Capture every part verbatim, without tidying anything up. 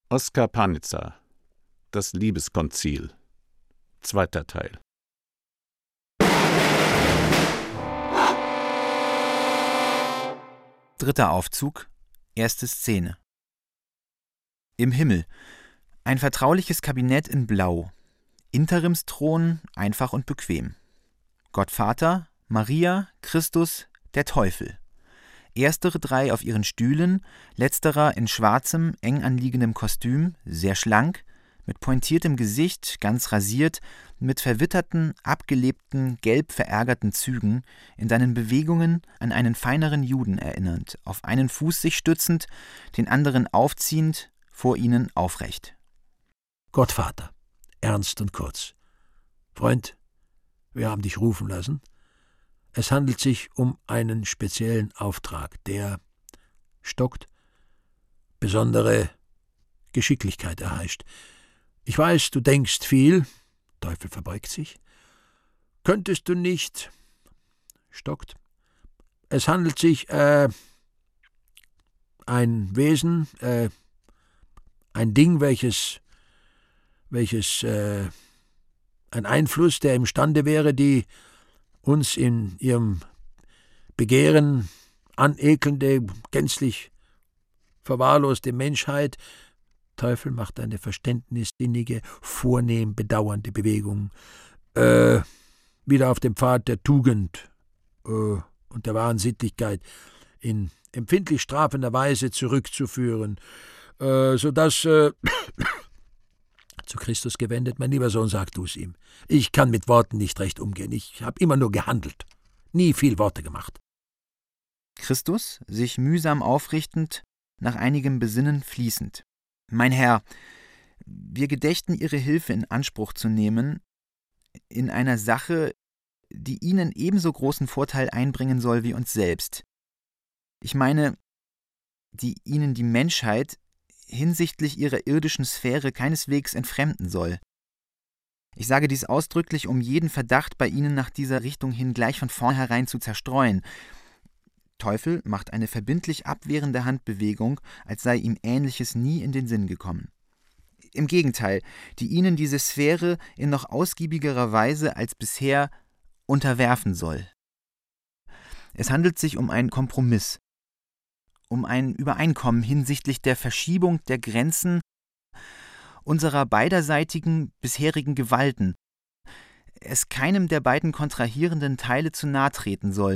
Oskar Panizza, Das Liebeskonzil, zweiter Teil. Dritter Aufzug, erste Szene. Im Himmel. Ein vertrauliches Kabinett in Blau. Interimsthron, einfach und bequem. Gottvater, Maria, Christus, der Teufel. Erstere drei auf ihren Stühlen, letzterer in schwarzem, eng anliegendem Kostüm, sehr schlank, mit pointiertem Gesicht, ganz rasiert, mit verwitterten, abgelebten, gelb verärgerten Zügen, in seinen Bewegungen an einen feineren Juden erinnernd, auf einen Fuß sich stützend, den anderen aufziehend, vor ihnen aufrecht. Gottvater, ernst und kurz. Freund, wir haben dich rufen lassen. Es handelt sich um einen speziellen Auftrag, der stockt, besondere Geschicklichkeit erheischt. Ich weiß, du denkst viel, Teufel verbeugt sich. Könntest du nicht, stockt. Es handelt sich, äh, ein Wesen, äh, ein Ding, welches, welches, äh, ein Einfluss, der imstande wäre, die uns in ihrem Begehren anekelnde, gänzlich verwahrloste Menschheit. Teufel macht eine verständnissinnige, vornehm bedauernde Bewegung, äh, wieder auf den Pfad der Tugend äh, und der wahren Sittlichkeit in empfindlich strafender Weise zurückzuführen, äh, sodass, äh, zu Christus gewendet, mein lieber Sohn, sag du's ihm. Ich kann mit Worten nicht recht umgehen. Ich habe immer nur gehandelt, nie viel Worte gemacht. Christus, sich mühsam aufrichtend, nach einigem Besinnen fließend. Mein Herr, wir gedächten Ihre Hilfe in Anspruch zu nehmen, in einer Sache, die Ihnen ebenso großen Vorteil einbringen soll wie uns selbst. Ich meine, die Ihnen die Menschheit hinsichtlich ihrer irdischen Sphäre keineswegs entfremden soll. Ich sage dies ausdrücklich, um jeden Verdacht bei Ihnen nach dieser Richtung hin gleich von vornherein zu zerstreuen. Teufel macht eine verbindlich abwehrende Handbewegung, als sei ihm Ähnliches nie in den Sinn gekommen. Im Gegenteil, die Ihnen diese Sphäre in noch ausgiebigerer Weise als bisher unterwerfen soll. Es handelt sich um einen Kompromiss, um ein Übereinkommen hinsichtlich der Verschiebung der Grenzen unserer beiderseitigen bisherigen Gewalten, es keinem der beiden kontrahierenden Teile zu nahe treten soll,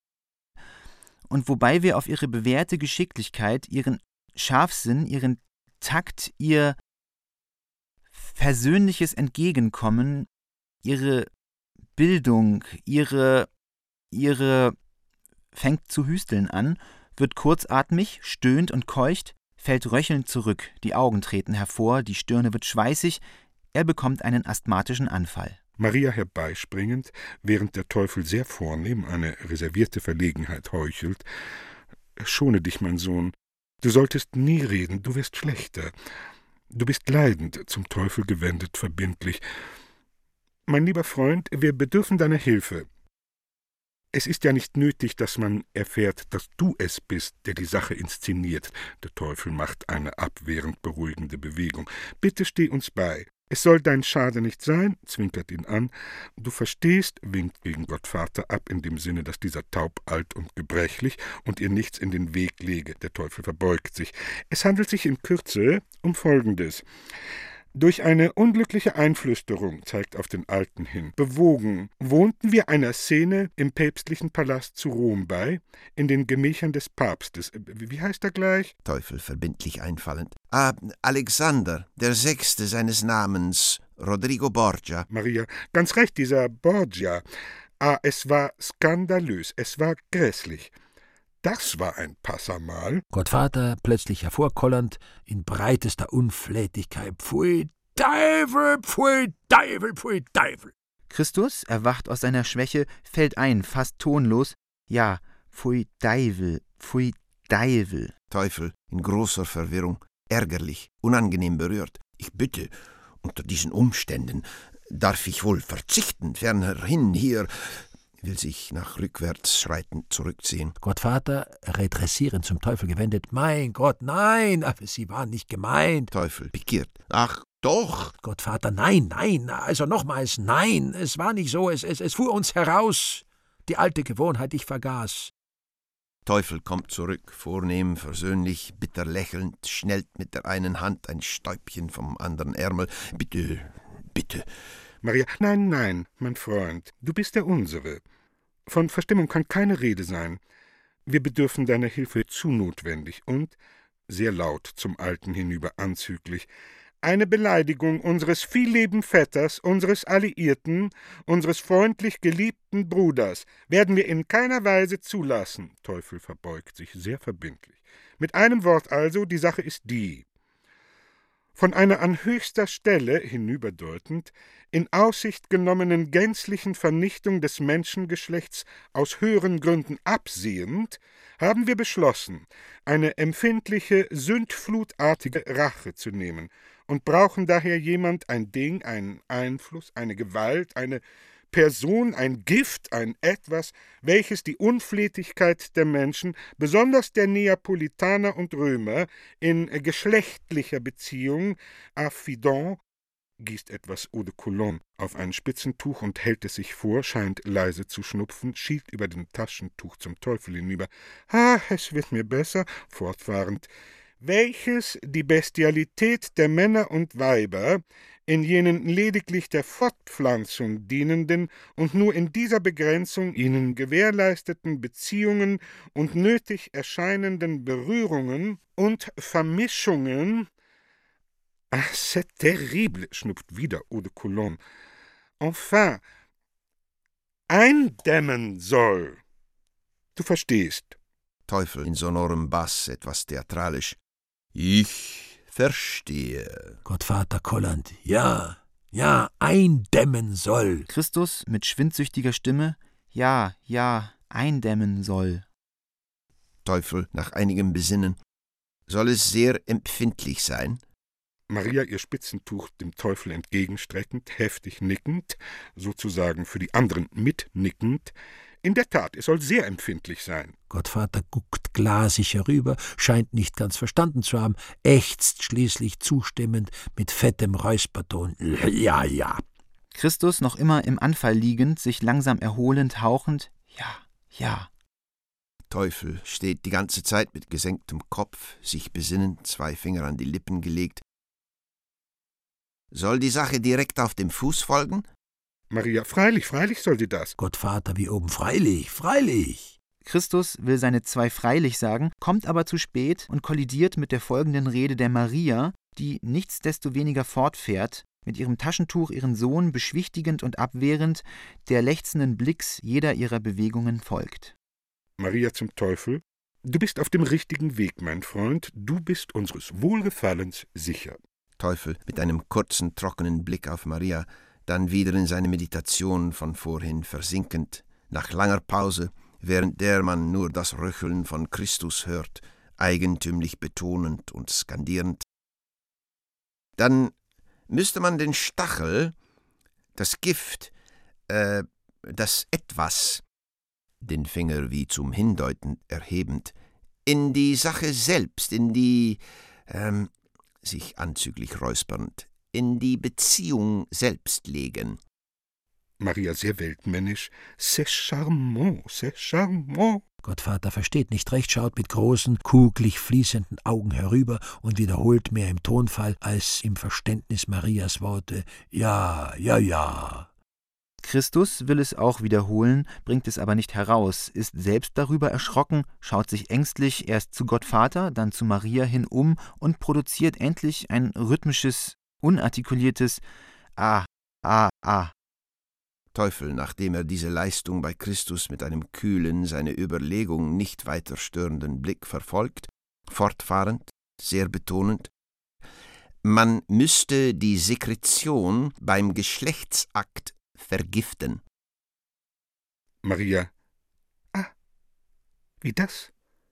und wobei wir auf ihre bewährte Geschicklichkeit, ihren Scharfsinn, ihren Takt, ihr versöhnliches Entgegenkommen, ihre Bildung, ihre, ihre, fängt zu hüsteln an, wird kurzatmig, stöhnt und keucht, fällt röchelnd zurück, die Augen treten hervor, die Stirne wird schweißig, er bekommt einen asthmatischen Anfall. Maria herbeispringend, während der Teufel sehr vornehm eine reservierte Verlegenheit heuchelt. »Schone dich, mein Sohn, du solltest nie reden, du wirst schlechter. Du bist leidend«, zum Teufel gewendet, verbindlich. »Mein lieber Freund, wir bedürfen deiner Hilfe. Es ist ja nicht nötig, dass man erfährt, dass du es bist, der die Sache inszeniert.« Der Teufel macht eine abwehrend beruhigende Bewegung. »Bitte steh uns bei. Es soll dein Schade nicht sein«, zwinkert ihn an. »Du verstehst«, winkt gegen Gottvater ab, in dem Sinne, dass dieser taub, alt und gebrechlich und ihr nichts in den Weg lege. Der Teufel verbeugt sich. »Es handelt sich in Kürze um Folgendes. Durch eine unglückliche Einflüsterung«, zeigt auf den Alten hin, »bewogen, wohnten wir einer Szene im päpstlichen Palast zu Rom bei, in den Gemächern des Papstes. Wie heißt er gleich?« Teufel verbindlich einfallend. »Ah, Alexander, der Sechste seines Namens, Rodrigo Borgia.« Maria, »Ganz recht, dieser Borgia. Ah, es war skandalös, es war grässlich. Das war ein Passamal.« Gottvater, plötzlich hervorkollernd, in breitester Unflätigkeit. »Pfui Teufel, pfui Teufel, pfui Teufel!« Christus, erwacht aus seiner Schwäche, fällt ein, fast tonlos. »Ja, pfui Teufel, pfui Teufel.« Teufel, in großer Verwirrung, ärgerlich, unangenehm berührt. »Ich bitte, unter diesen Umständen darf ich wohl verzichten, fernerhin hier. will sich nach rückwärts schreitend zurückziehen. Gottvater, redressierend zum Teufel gewendet. Mein Gott, nein, aber Sie waren nicht gemeint. Teufel, pikiert. Ach, doch. Gottvater, nein, nein, also nochmals, nein, es war nicht so, es, es, es fuhr uns heraus. Die alte Gewohnheit, ich vergaß. Teufel kommt zurück, vornehm, versöhnlich, bitter lächelnd, schnellt mit der einen Hand ein Stäubchen vom anderen Ärmel. Bitte, bitte. Maria, nein, nein, mein Freund, du bist der Unsere. Von Verstimmung kann keine Rede sein. Wir bedürfen deiner Hilfe zu notwendig und, sehr laut zum Alten hinüber anzüglich, eine Beleidigung unseres viellieben Vetters, unseres Alliierten, unseres freundlich geliebten Bruders werden wir in keiner Weise zulassen. Teufel verbeugt sich sehr verbindlich. Mit einem Wort also, die Sache ist die. Von einer an höchster Stelle, hinüberdeutend, in Aussicht genommenen gänzlichen Vernichtung des Menschengeschlechts aus höheren Gründen absehend, haben wir beschlossen, eine empfindliche, sündflutartige Rache zu nehmen und brauchen daher jemand, ein Ding, einen Einfluss, eine Gewalt, eine Person, ein Gift, ein Etwas, welches die Unflätigkeit der Menschen, besonders der Neapolitaner und Römer, in geschlechtlicher Beziehung, affidant, gießt etwas Eau de Cologne auf ein Spitzentuch und hält es sich vor, scheint leise zu schnupfen, schielt über dem Taschentuch zum Teufel hinüber. »Ah, es wird mir besser«, fortfahrend, »welches die Bestialität der Männer und Weiber in jenen lediglich der Fortpflanzung dienenden und nur in dieser Begrenzung ihnen gewährleisteten Beziehungen und nötig erscheinenden Berührungen und Vermischungen, »Ah, c'est terrible«, schnupft wieder Eau de Cologne, »enfin, eindämmen soll. Du verstehst.« Teufel in sonorem Bass, etwas theatralisch. »Ich verstehe.« Gottvater kollernd. Ja, ja, eindämmen soll. Christus mit schwindsüchtiger Stimme. Ja, ja, eindämmen soll. Teufel nach einigem Besinnen. »Soll es sehr empfindlich sein?« Maria ihr Spitzentuch dem Teufel entgegenstreckend, heftig nickend, sozusagen für die anderen mitnickend. »In der Tat, es soll sehr empfindlich sein.« Gottvater guckt glasig herüber, scheint nicht ganz verstanden zu haben, ächzt schließlich zustimmend mit fettem Räusperton. Ja, ja. Christus noch immer im Anfall liegend, sich langsam erholend, hauchend. Ja, ja. Teufel steht die ganze Zeit mit gesenktem Kopf, sich besinnend, zwei Finger an die Lippen gelegt. »Soll die Sache direkt auf dem Fuß folgen?« Maria, freilich, freilich soll sie das. Gottvater wie oben, freilich, freilich. Christus will seine zwei freilich sagen, kommt aber zu spät und kollidiert mit der folgenden Rede der Maria, die nichtsdestoweniger fortfährt, mit ihrem Taschentuch ihren Sohn beschwichtigend und abwehrend, der lechzenden Blicks jeder ihrer Bewegungen folgt. Maria zum Teufel, du bist auf dem richtigen Weg, mein Freund, du bist unseres Wohlgefallens sicher. Teufel mit einem kurzen, trockenen Blick auf Maria, dann wieder in seine Meditation von vorhin versinkend, nach langer Pause, während der man nur das Röcheln von Christus hört, eigentümlich betonend und skandierend. Dann müsste man den Stachel, das Gift, äh, das Etwas, den Finger wie zum Hindeuten erhebend, in die Sache selbst, in die, ähm, sich anzüglich räuspernd, in die Beziehung selbst legen. Maria sehr weltmännisch. C'est charmant, c'est charmant. Gottvater versteht nicht recht, schaut mit großen, kugelig fließenden Augen herüber und wiederholt mehr im Tonfall als im Verständnis Marias Worte. Ja, ja, ja. Christus will es auch wiederholen, bringt es aber nicht heraus, ist selbst darüber erschrocken, schaut sich ängstlich erst zu Gottvater, dann zu Maria hin um und produziert endlich ein rhythmisches, unartikuliertes Ah, ah, ah. Teufel, nachdem er diese Leistung bei Christus mit einem kühlen, seine Überlegung nicht weiter störenden Blick verfolgt, fortfahrend, sehr betonend, man müsste die Sekretion beim Geschlechtsakt vergiften. Maria, ah, wie das?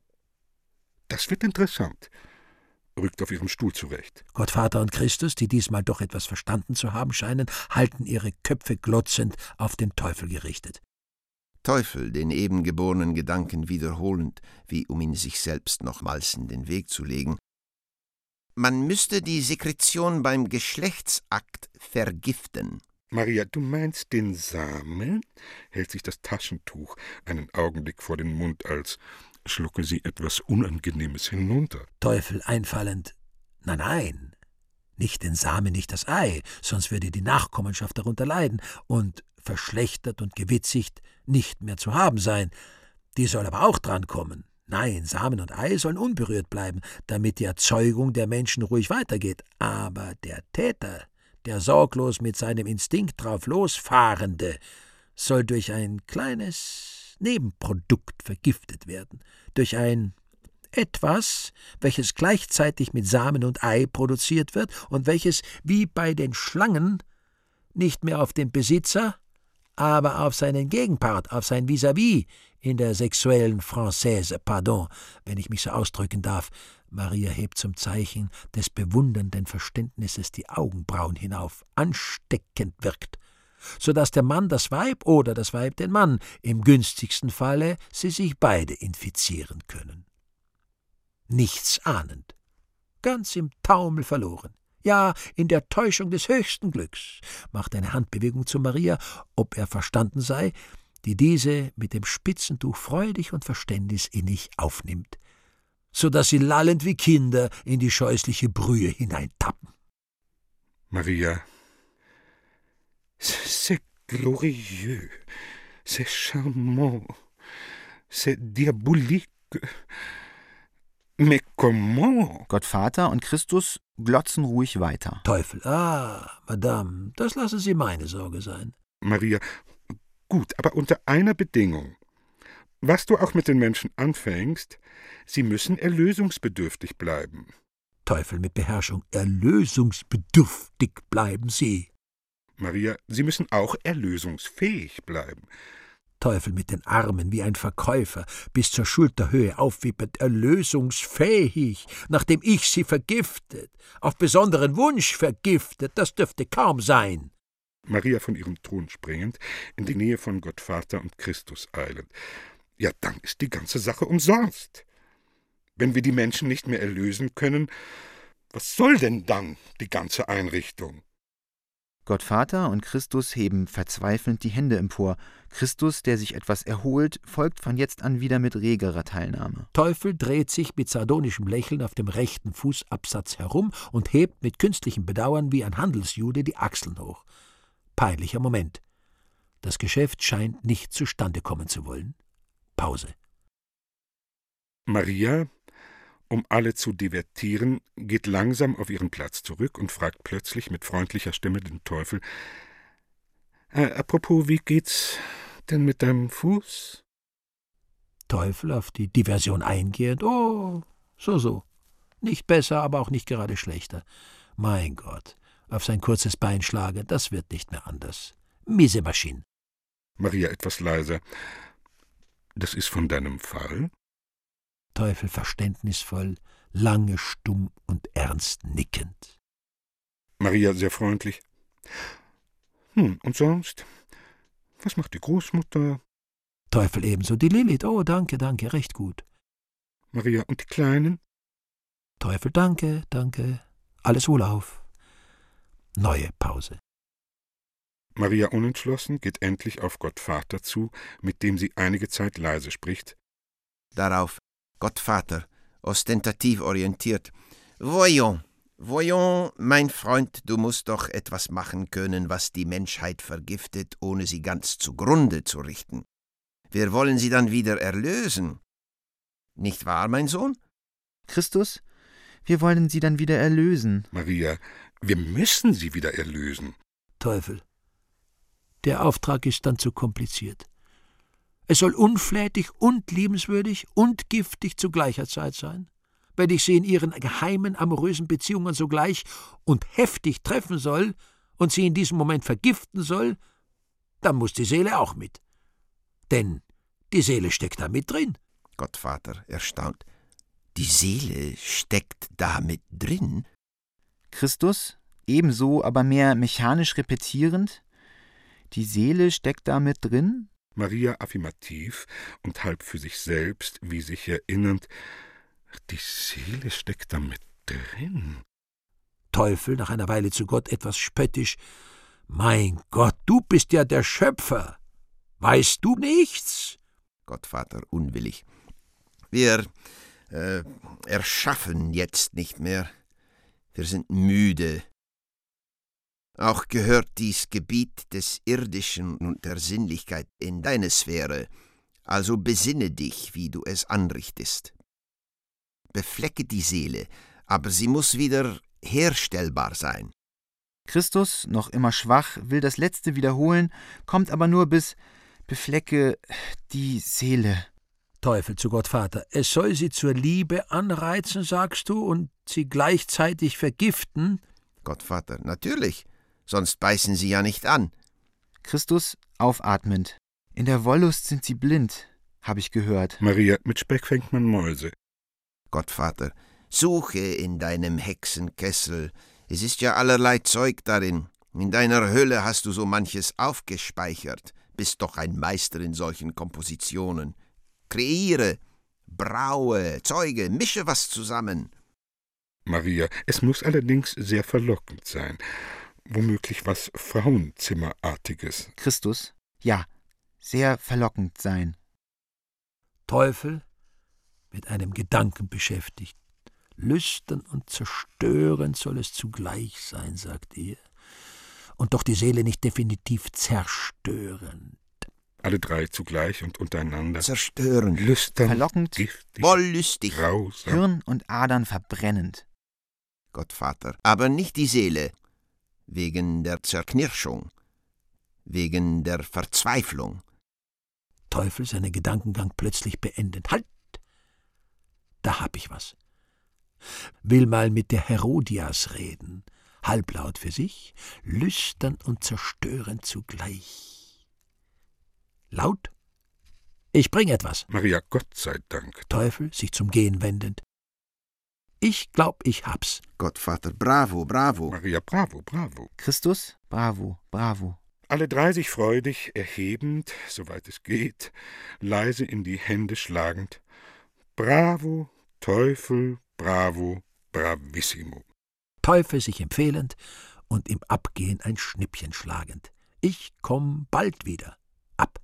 Das wird interessant, rückt auf ihrem Stuhl zurecht. Gottvater und Christus, die diesmal doch etwas verstanden zu haben scheinen, halten ihre Köpfe glotzend auf den Teufel gerichtet. Teufel, den eben geborenen Gedanken wiederholend, wie um ihn sich selbst nochmals in den Weg zu legen: Man müsste die Sekretion beim Geschlechtsakt vergiften. Maria, du meinst den Samen? Hält sich das Taschentuch einen Augenblick vor den Mund, als schlucke sie etwas Unangenehmes hinunter. Teufel einfallend: Nein, nein, nicht den Samen, nicht das Ei, sonst würde die Nachkommenschaft darunter leiden und verschlechtert und gewitzigt nicht mehr zu haben sein. Die soll aber auch drankommen. Nein, Samen und Ei sollen unberührt bleiben, damit die Erzeugung der Menschen ruhig weitergeht. Aber der Täter, der sorglos mit seinem Instinkt drauf losfahrende, soll durch ein kleines Nebenprodukt vergiftet werden, durch ein etwas, welches gleichzeitig mit Samen und Ei produziert wird und welches, wie bei den Schlangen, nicht mehr auf den Besitzer, aber auf seinen Gegenpart, auf sein Vis-à-vis in der sexuellen Française, pardon, wenn ich mich so ausdrücken darf. Maria hebt zum Zeichen des bewundernden Verständnisses die Augenbrauen hinauf, ansteckend wirkt, so dass der Mann das Weib oder das Weib den Mann, im günstigsten Falle sie sich beide infizieren können. Nichts ahnend, ganz im Taumel verloren, ja, in der Täuschung des höchsten Glücks, macht eine Handbewegung zu Maria, ob er verstanden sei, die diese mit dem Spitzentuch freudig und verständnisinnig aufnimmt, so dass sie lallend wie Kinder in die scheußliche Brühe hineintappen. Maria, c'est glorieux, c'est charmant, c'est diabolique. Mais comment? Gottvater und Christus glotzen ruhig weiter. Teufel, ah, Madame, das lassen Sie meine Sorge sein. Maria, gut, aber unter einer Bedingung. Was du auch mit den Menschen anfängst, sie müssen erlösungsbedürftig bleiben. Teufel mit Beherrschung, erlösungsbedürftig bleiben Sie. Maria, sie müssen auch erlösungsfähig bleiben. Teufel mit den Armen wie ein Verkäufer, bis zur Schulterhöhe aufwippend, erlösungsfähig, nachdem ich sie vergiftet, auf besonderen Wunsch vergiftet, das dürfte kaum sein. Maria von ihrem Thron springend, in die Nähe von Gottvater und Christus eilend. Ja, dann ist die ganze Sache umsonst. Wenn wir die Menschen nicht mehr erlösen können, was soll denn dann die ganze Einrichtung? Gottvater und Christus heben verzweifelnd die Hände empor. Christus, der sich etwas erholt, folgt von jetzt an wieder mit regerer Teilnahme. Teufel dreht sich mit sardonischem Lächeln auf dem rechten Fußabsatz herum und hebt mit künstlichem Bedauern wie ein Handelsjude die Achseln hoch. Peinlicher Moment. Das Geschäft scheint nicht zustande kommen zu wollen. Pause. Maria, um alle zu divertieren, geht langsam auf ihren Platz zurück und fragt plötzlich mit freundlicher Stimme den Teufel: äh, apropos, wie geht's denn mit deinem Fuß? Teufel auf die Diversion eingehend: Oh, so, so. Nicht besser, aber auch nicht gerade schlechter. Mein Gott, auf sein kurzes Bein schlagen, das wird nicht mehr anders. Miese Maschine. Maria etwas leiser: Das ist von deinem Fall? Teufel verständnisvoll, lange stumm und ernst nickend. Maria sehr freundlich: Hm, und sonst? Was macht die Großmutter? Teufel ebenso: Die Lilith, oh, danke, danke, recht gut. Maria: Und die Kleinen? Teufel: Danke, danke, alles wohlauf. Neue Pause. Maria unentschlossen geht endlich auf Gottvater zu, mit dem sie einige Zeit leise spricht. Darauf Gottvater, ostentativ orientiert: Voyons, voyons, mein Freund, du musst doch etwas machen können, was die Menschheit vergiftet, ohne sie ganz zugrunde zu richten. Wir wollen sie dann wieder erlösen. Nicht wahr, mein Sohn? Christus, wir wollen sie dann wieder erlösen. Maria: Wir müssen sie wieder erlösen. Teufel: Der Auftrag ist dann zu kompliziert. Es soll unflätig und liebenswürdig und giftig zu gleicher Zeit sein. Wenn ich sie in ihren geheimen, amorösen Beziehungen sogleich und heftig treffen soll und sie in diesem Moment vergiften soll, dann muss die Seele auch mit. Denn die Seele steckt da mit drin. Gottvater erstaunt: Die Seele steckt da mit drin? Christus, ebenso, aber mehr mechanisch repetierend: Die Seele steckt da mit drin? Maria affirmativ und halb für sich selbst, wie sich erinnernd, die Seele steckt da mit drin. Teufel nach einer Weile zu Gott etwas spöttisch: »Mein Gott, du bist ja der Schöpfer. Weißt du nichts?« Gottvater unwillig: »Wir äh, erschaffen jetzt nicht mehr. Wir sind müde. Auch gehört dies Gebiet des Irdischen und der Sinnlichkeit in deine Sphäre, also besinne dich, wie du es anrichtest. Beflecke die Seele, aber sie muss wieder herstellbar sein.« Christus, noch immer schwach, will das Letzte wiederholen, kommt aber nur bis »beflecke die Seele«. Teufel zu Gottvater: »Es soll sie zur Liebe anreizen, sagst du, und sie gleichzeitig vergiften?« Gottvater: »Natürlich, sonst beißen sie ja nicht an.« Christus, aufatmend: »In der Wollust sind sie blind, habe ich gehört.« Maria: »Mit Speck fängt man Mäuse.« Gottvater: »Suche in deinem Hexenkessel. Es ist ja allerlei Zeug darin. In deiner Höhle hast du so manches aufgespeichert. Bist doch ein Meister in solchen Kompositionen. Kreiere, braue, zeuge, mische was zusammen.« Maria: »Es muss allerdings sehr verlockend sein. Womöglich was Frauenzimmerartiges.« Christus: »Ja, sehr verlockend sein.« Teufel mit einem Gedanken beschäftigt: »Lüstern und zerstörend soll es zugleich sein«, sagt er, »und doch die Seele nicht definitiv zerstörend.« Alle drei zugleich und untereinander: »Zerstörend, lüstern, verlockend, giftig, wollüstig.« grausam. Hirn und Adern verbrennend. Gottvater: »Aber nicht die Seele, wegen der Zerknirschung, wegen der Verzweiflung.« Teufel seinen Gedankengang plötzlich beendend: »Halt! Da hab ich was. Will mal mit der Herodias reden, halblaut für sich, lüstern und zerstörend zugleich. Laut: »Ich bring etwas.« Maria: »Gott sei Dank.« Teufel sich zum Gehen wendend: »Ich glaub, ich hab's.« Gottvater: »Bravo, bravo.« Maria: »Bravo, bravo.« Christus: »Bravo, bravo.« Alle drei sich freudig erhebend, soweit es geht, leise in die Hände schlagend: »Bravo, Teufel, bravo, bravissimo.« Teufel sich empfehlend und im Abgehen ein Schnippchen schlagend: »Ich komm bald wieder. Ab.«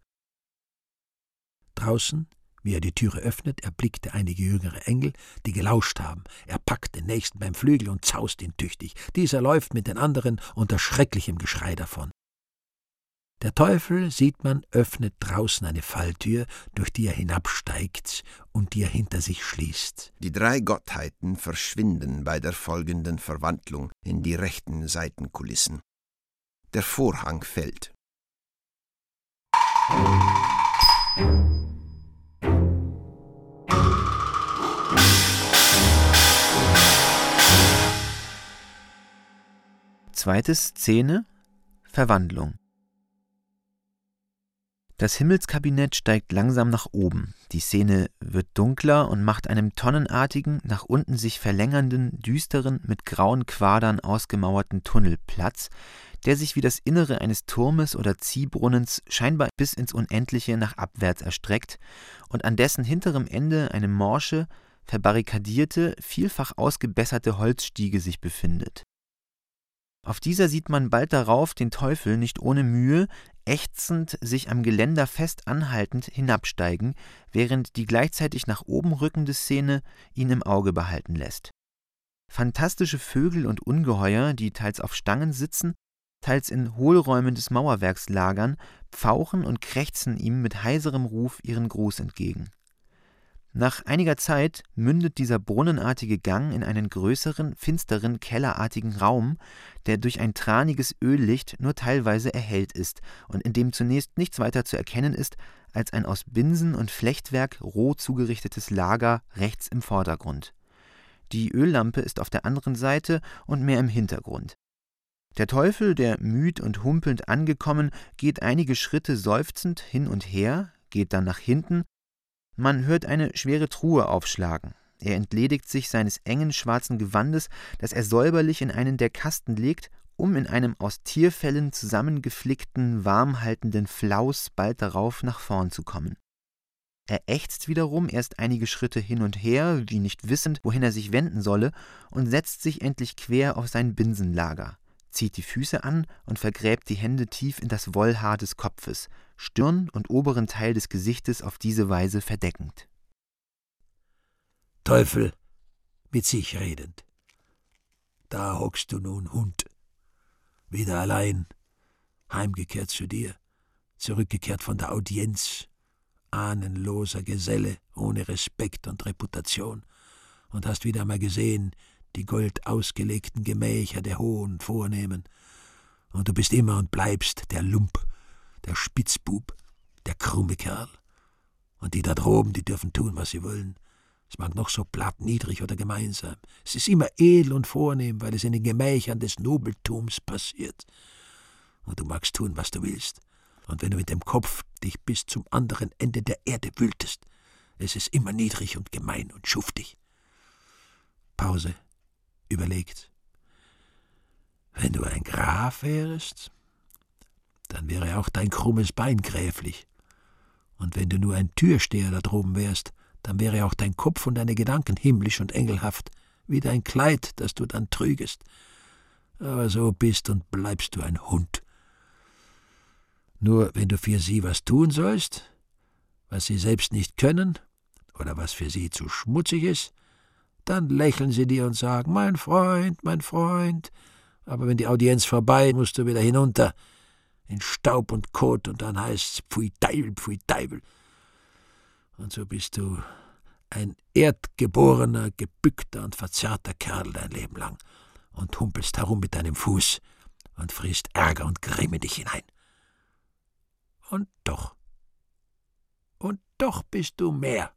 Draußen, wie er die Türe öffnet, erblickt er einige jüngere Engel, die gelauscht haben. Er packt den Nächsten beim Flügel und zaust ihn tüchtig. Dieser läuft mit den anderen unter schrecklichem Geschrei davon. Der Teufel, sieht man, öffnet draußen eine Falltür, durch die er hinabsteigt und die er hinter sich schließt. Die drei Gottheiten verschwinden bei der folgenden Verwandlung in die rechten Seitenkulissen. Der Vorhang fällt. Zweite Szene: Verwandlung. Das Himmelskabinett steigt langsam nach oben. Die Szene wird dunkler und macht einem tonnenartigen, nach unten sich verlängernden, düsteren, mit grauen Quadern ausgemauerten Tunnel Platz, der sich wie das Innere eines Turmes oder Ziehbrunnens scheinbar bis ins Unendliche nach abwärts erstreckt und an dessen hinterem Ende eine morsche, verbarrikadierte, vielfach ausgebesserte Holzstiege sich befindet. Auf dieser sieht man bald darauf den Teufel nicht ohne Mühe, ächzend, sich am Geländer fest anhaltend hinabsteigen, während die gleichzeitig nach oben rückende Szene ihn im Auge behalten lässt. Fantastische Vögel und Ungeheuer, die teils auf Stangen sitzen, teils in Hohlräumen des Mauerwerks lagern, pfauchen und krächzen ihm mit heiserem Ruf ihren Gruß entgegen. Nach einiger Zeit mündet dieser brunnenartige Gang in einen größeren, finsteren, kellerartigen Raum, der durch ein traniges Öllicht nur teilweise erhellt ist und in dem zunächst nichts weiter zu erkennen ist als ein aus Binsen und Flechtwerk roh zugerichtetes Lager rechts im Vordergrund. Die Öllampe ist auf der anderen Seite und mehr im Hintergrund. Der Teufel, der müd und humpelnd angekommen, geht einige Schritte seufzend hin und her, geht dann nach hinten. Man hört eine schwere Truhe aufschlagen. Er entledigt sich seines engen schwarzen Gewandes, das er säuberlich in einen der Kasten legt, um in einem aus Tierfellen zusammengeflickten, warmhaltenden Flaus bald darauf nach vorn zu kommen. Er ächzt wiederum erst einige Schritte hin und her, wie nicht wissend, wohin er sich wenden solle, und setzt sich endlich quer auf sein Binsenlager, zieht die Füße an und vergräbt die Hände tief in das Wollhaar des Kopfes, Stirn und oberen Teil des Gesichtes auf diese Weise verdeckend. Teufel, mit sich redend. Da hockst du nun, Hund. Wieder allein, heimgekehrt zu dir, zurückgekehrt von der Audienz, ahnenloser Geselle, ohne Respekt und Reputation, und hast wieder einmal gesehen, die goldausgelegten Gemächer der Hohen Vornehmen, und du bist immer und bleibst der Lump, der Spitzbub, der krumme Kerl. Und die da droben, die dürfen tun, was sie wollen. Es mag noch so platt, niedrig oder gemein sein. Es ist immer edel und vornehm, weil es in den Gemächern des Nobeltums passiert. Und du magst tun, was du willst. Und wenn du mit dem Kopf dich bis zum anderen Ende der Erde wühltest, es ist immer niedrig und gemein und schuftig. Pause, überlegt. Wenn du ein Graf wärest, dann wäre auch dein krummes Bein gräflich. Und wenn du nur ein Türsteher da droben wärst, dann wäre auch dein Kopf und deine Gedanken himmlisch und engelhaft, wie dein Kleid, das du dann trügest. Aber so bist und bleibst du ein Hund. Nur wenn du für sie was tun sollst, was sie selbst nicht können oder was für sie zu schmutzig ist, dann lächeln sie dir und sagen, mein Freund, mein Freund, aber wenn die Audienz vorbei, musst du wieder hinunter, in Staub und Kot, und dann heißt's Pfui Teufel, Pfui Teufel. Und so bist du ein erdgeborener, gebückter und verzerrter Kerl dein Leben lang und humpelst herum mit deinem Fuß und frisst Ärger und Grimm in dich hinein. Und doch, und doch bist du mehr.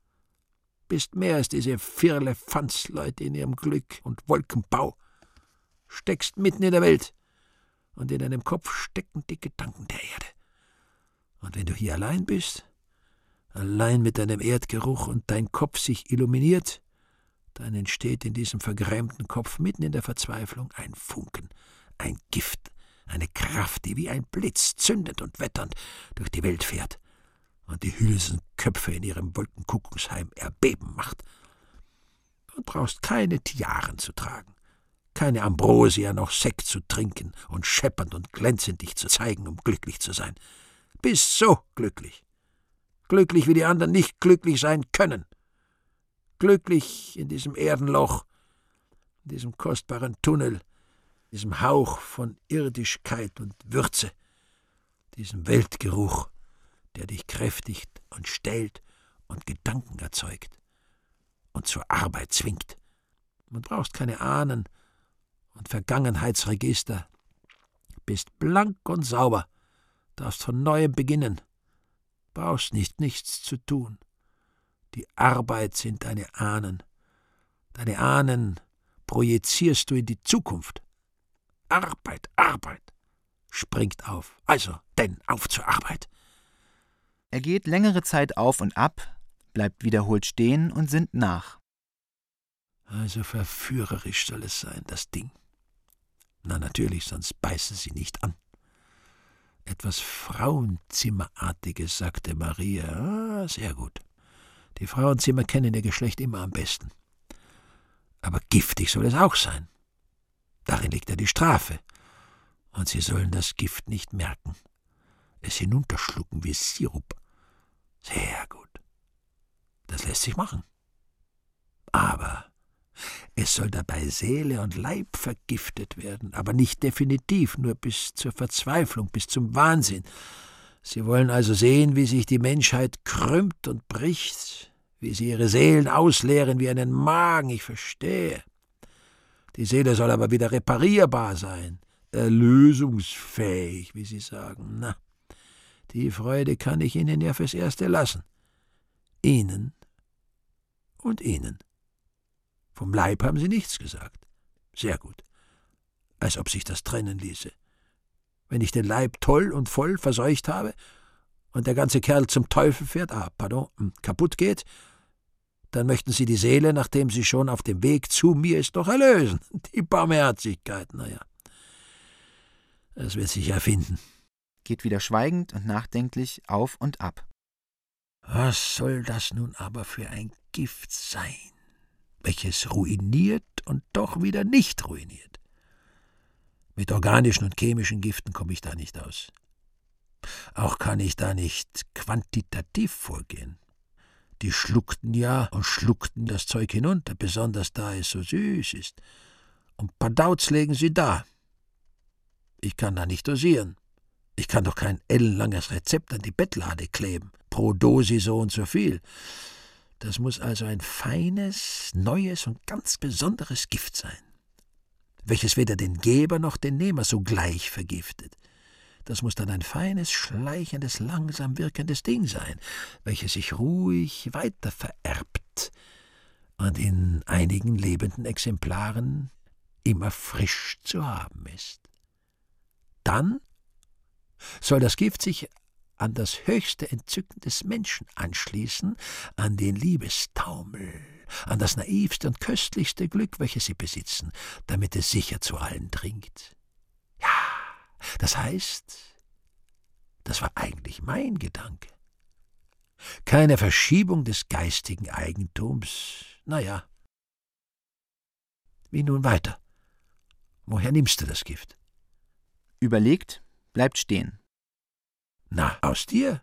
Bist mehr als diese Firlefanz-Leute in ihrem Glück und Wolkenbau. Steckst mitten in der Welt, und in deinem Kopf stecken die Gedanken der Erde. Und wenn du hier allein bist, allein mit deinem Erdgeruch und dein Kopf sich illuminiert, dann entsteht in diesem vergrämten Kopf mitten in der Verzweiflung ein Funken, ein Gift, eine Kraft, die wie ein Blitz zündend und wetternd durch die Welt fährt und die Hülsenköpfe in ihrem Wolkenkuckucksheim erbeben macht. Du brauchst keine Tiaren zu tragen, keine Ambrosia noch Sekt zu trinken und scheppernd und glänzend dich zu zeigen, um glücklich zu sein. Bist so glücklich. Glücklich, wie die anderen nicht glücklich sein können. Glücklich in diesem Erdenloch, in diesem kostbaren Tunnel, diesem Hauch von Irdischkeit und Würze, diesem Weltgeruch, der dich kräftigt und stellt und Gedanken erzeugt und zur Arbeit zwingt. Man brauchst keine Ahnen und Vergangenheitsregister, bist blank und sauber, darfst von neuem beginnen, brauchst nicht nichts zu tun. Die Arbeit sind deine Ahnen. Deine Ahnen projizierst du in die Zukunft. Arbeit, Arbeit, springt auf. Also, denn auf zur Arbeit. Er geht längere Zeit auf und ab, bleibt wiederholt stehen und sinnt nach. Also verführerisch soll es sein, das Ding. Na natürlich, sonst beißen sie nicht an. Etwas Frauenzimmerartiges, sagte Maria. Ah, sehr gut. Die Frauenzimmer kennen ihr Geschlecht immer am besten. Aber giftig soll es auch sein. Darin liegt ja die Strafe. Und sie sollen das Gift nicht merken. Es hinunterschlucken wie Sirup. Sehr gut. Das lässt sich machen. Aber es soll dabei Seele und Leib vergiftet werden, aber nicht definitiv, nur bis zur Verzweiflung, bis zum Wahnsinn. Sie wollen also sehen, wie sich die Menschheit krümmt und bricht, wie sie ihre Seelen ausleeren wie einen Magen, ich verstehe. Die Seele soll aber wieder reparierbar sein, erlösungsfähig, wie sie sagen. Na, die Freude kann ich Ihnen ja fürs Erste lassen. Ihnen und Ihnen. Vom Leib haben Sie nichts gesagt. Sehr gut. Als ob sich das trennen ließe. Wenn ich den Leib toll und voll verseucht habe und der ganze Kerl zum Teufel fährt, ah, pardon, kaputt geht, dann möchten Sie die Seele, nachdem sie schon auf dem Weg zu mir ist, doch erlösen. Die Barmherzigkeit, naja. Es wird sich erfinden. Geht wieder schweigend und nachdenklich auf und ab. Was soll das nun aber für ein Gift sein, welches ruiniert und doch wieder nicht ruiniert? Mit organischen und chemischen Giften komme ich da nicht aus. Auch kann ich da nicht quantitativ vorgehen. Die schluckten ja und schluckten das Zeug hinunter, besonders da es so süß ist. Und Padauts legen sie da. Ich kann da nicht dosieren. Ich kann doch kein ellenlanges Rezept an die Bettlade kleben. Pro Dosi so und so viel. Das muss also ein feines, neues und ganz besonderes Gift sein, welches weder den Geber noch den Nehmer sogleich vergiftet. Das muss dann ein feines, schleichendes, langsam wirkendes Ding sein, welches sich ruhig weiter vererbt und in einigen lebenden Exemplaren immer frisch zu haben ist. Dann soll das Gift sich an das höchste Entzücken des Menschen anschließen, an den Liebestaumel, an das naivste und köstlichste Glück, welches sie besitzen, damit es sicher zu allen dringt. Ja, das heißt, das war eigentlich mein Gedanke. Keine Verschiebung des geistigen Eigentums. Na ja. Wie nun weiter? Woher nimmst du das Gift? Überlegt, bleibt stehen. Na, aus dir?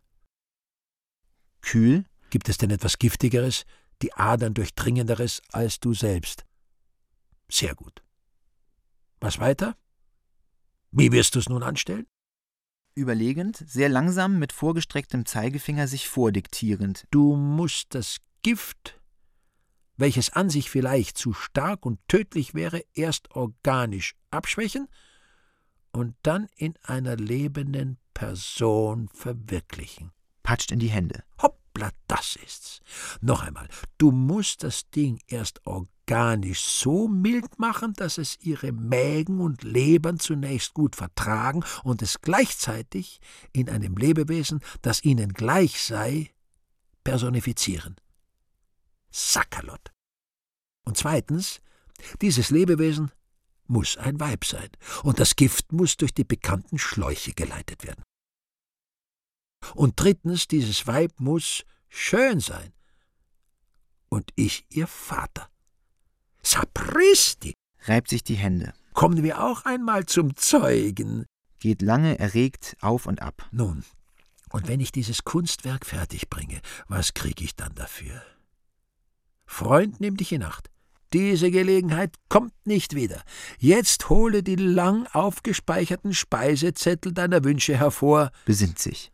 Kühl. Gibt es denn etwas Giftigeres, die Adern durchdringenderes als du selbst? Sehr gut. Was weiter? Wie wirst du es nun anstellen? Überlegend, sehr langsam mit vorgestrecktem Zeigefinger sich vordiktierend. Du musst das Gift, welches an sich vielleicht zu stark und tödlich wäre, erst organisch abschwächen und dann in einer lebenden Person verwirklichen. Patscht in die Hände. Hoppla, das ist's. Noch einmal, du musst das Ding erst organisch so mild machen, dass es ihre Mägen und Lebern zunächst gut vertragen und es gleichzeitig in einem Lebewesen, das ihnen gleich sei, personifizieren. Sackerlot. Und zweitens, dieses Lebewesen muss ein Weib sein, und das Gift muss durch die bekannten Schläuche geleitet werden. Und drittens, dieses Weib muss schön sein, und ich ihr Vater. Sapristi! Reibt sich die Hände. Kommen wir auch einmal zum Zeugen. Geht lange erregt auf und ab. Nun, und wenn ich dieses Kunstwerk fertig bringe, was krieg ich dann dafür? Freund, nimm dich in Acht. Diese Gelegenheit kommt nicht wieder. Jetzt hole die lang aufgespeicherten Speisezettel deiner Wünsche hervor. Besinnt sich.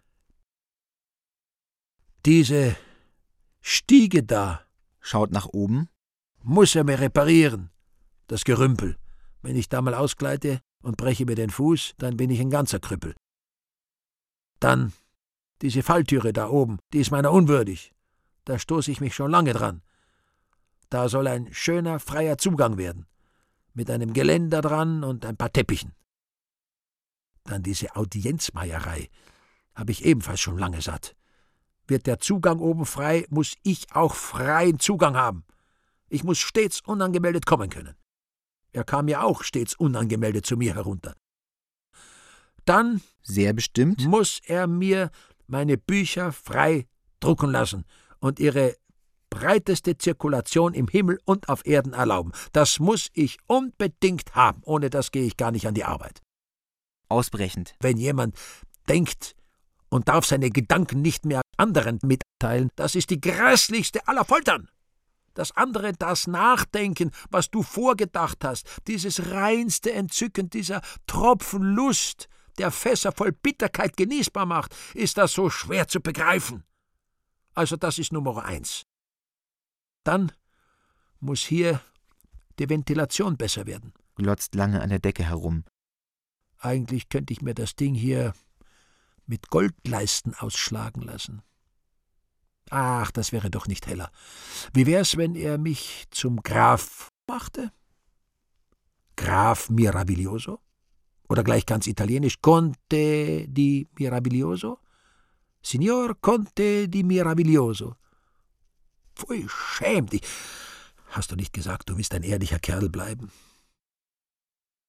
Diese Stiege da. Schaut nach oben. Muss er mir reparieren. Das Gerümpel. Wenn ich da mal ausgleite und breche mir den Fuß, dann bin ich ein ganzer Krüppel. Dann diese Falltüre da oben, die ist meiner unwürdig. Da stoße ich mich schon lange dran. Da soll ein schöner, freier Zugang werden, mit einem Geländer dran und ein paar Teppichen. Dann diese Audienzmeierei, habe ich ebenfalls schon lange satt. Wird der Zugang oben frei, muss ich auch freien Zugang haben. Ich muss stets unangemeldet kommen können. Er kam ja auch stets unangemeldet zu mir herunter. Dann sehr bestimmt muss er mir meine Bücher frei drucken lassen und ihre breiteste Zirkulation im Himmel und auf Erden erlauben. Das muss ich unbedingt haben. Ohne das gehe ich gar nicht an die Arbeit. Ausbrechend. Wenn jemand denkt und darf seine Gedanken nicht mehr anderen mitteilen, das ist die grässlichste aller Foltern. Das andere, das Nachdenken, was du vorgedacht hast, dieses reinste Entzücken, dieser Tropfen Lust, der Fässer voll Bitterkeit genießbar macht, ist das so schwer zu begreifen. Also das ist Nummer eins. Dann muss hier die Ventilation besser werden. Glotzt lange an der Decke herum. Eigentlich könnte ich mir das Ding hier mit Goldleisten ausschlagen lassen. Ach, das wäre doch nicht heller. Wie wär's, wenn er mich zum Graf machte? Graf Miraviglioso? Oder gleich ganz italienisch Conte di Miraviglioso? Signor Conte di Miraviglioso. Pfui, schäm dich. Hast du nicht gesagt, du willst ein ehrlicher Kerl bleiben?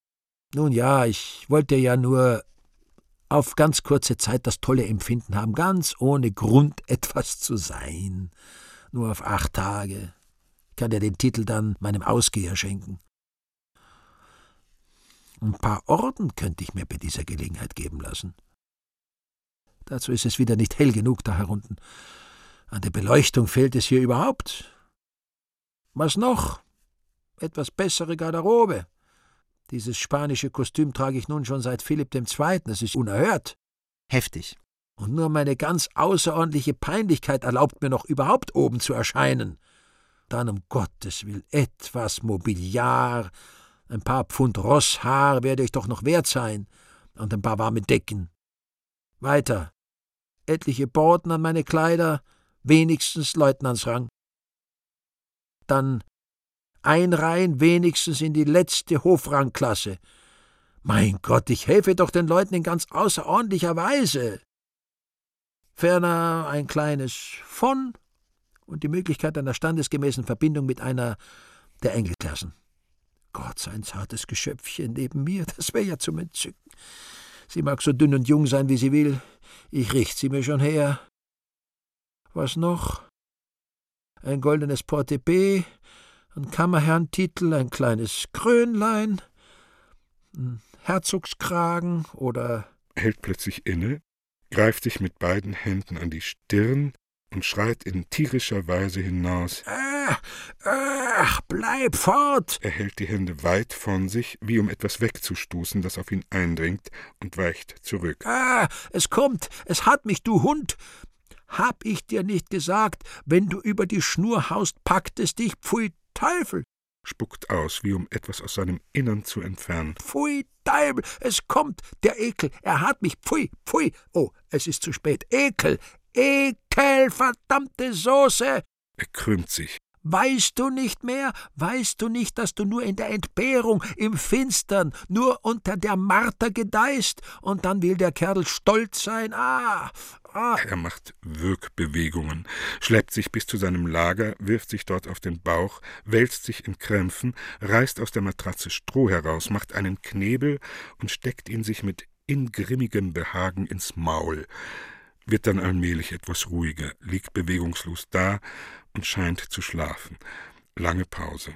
Nun ja, ich wollte ja nur auf ganz kurze Zeit das tolle Empfinden haben, ganz ohne Grund etwas zu sein. Nur auf acht Tage. Ich kann ja den Titel dann meinem Ausgeher schenken. Ein paar Orden könnte ich mir bei dieser Gelegenheit geben lassen. Dazu ist es wieder nicht hell genug da herunten. An der Beleuchtung fehlt es hier überhaupt. Was noch? Etwas bessere Garderobe. Dieses spanische Kostüm trage ich nun schon seit Philipp dem Zweiten. Das ist unerhört. Heftig. Und nur meine ganz außerordentliche Peinlichkeit erlaubt mir noch überhaupt oben zu erscheinen. Dann um Gottes Willen etwas Mobiliar, ein paar Pfund Rosshaar werde ich doch noch wert sein und ein paar warme Decken. Weiter. Etliche Borden an meine Kleider, wenigstens Leutnantsrang. Dann einreihen wenigstens in die letzte Hofrangklasse. Mein Gott, ich helfe doch den Leuten in ganz außerordentlicher Weise. Ferner ein kleines von und die Möglichkeit einer standesgemäßen Verbindung mit einer der Engelklassen. Gott, sein zartes Geschöpfchen neben mir, das wäre ja zum Entzücken. Sie mag so dünn und jung sein, wie sie will. Ich richte sie mir schon her. Was noch? Ein goldenes Portepee, ein Kammerherrentitel, ein kleines Krönlein, ein Herzogskragen oder... Er hält plötzlich inne, greift sich mit beiden Händen an die Stirn und schreit in tierischer Weise hinaus. Ach, ach, bleib fort! Er hält die Hände weit von sich, wie um etwas wegzustoßen, das auf ihn eindringt, und weicht zurück. Ah, es kommt, es hat mich, du Hund! Hab ich dir nicht gesagt, wenn du über die Schnur haust, packt es dich, pfui Teufel! Spuckt aus, wie um etwas aus seinem Innern zu entfernen. Pfui Teufel, es kommt, der Ekel, er hat mich, pfui, pfui! Oh, es ist zu spät, Ekel! Ekel, verdammte Soße! Er krümmt sich. Weißt du nicht mehr? Weißt du nicht, dass du nur in der Entbehrung, im Finstern, nur unter der Marter gedeihst? Und dann will der Kerl stolz sein. Ah, ah. Er macht Würgbewegungen, schleppt sich bis zu seinem Lager, wirft sich dort auf den Bauch, wälzt sich in Krämpfen, reißt aus der Matratze Stroh heraus, macht einen Knebel und steckt ihn sich mit ingrimmigem Behagen ins Maul. Wird dann allmählich etwas ruhiger, liegt bewegungslos da und scheint zu schlafen. Lange Pause.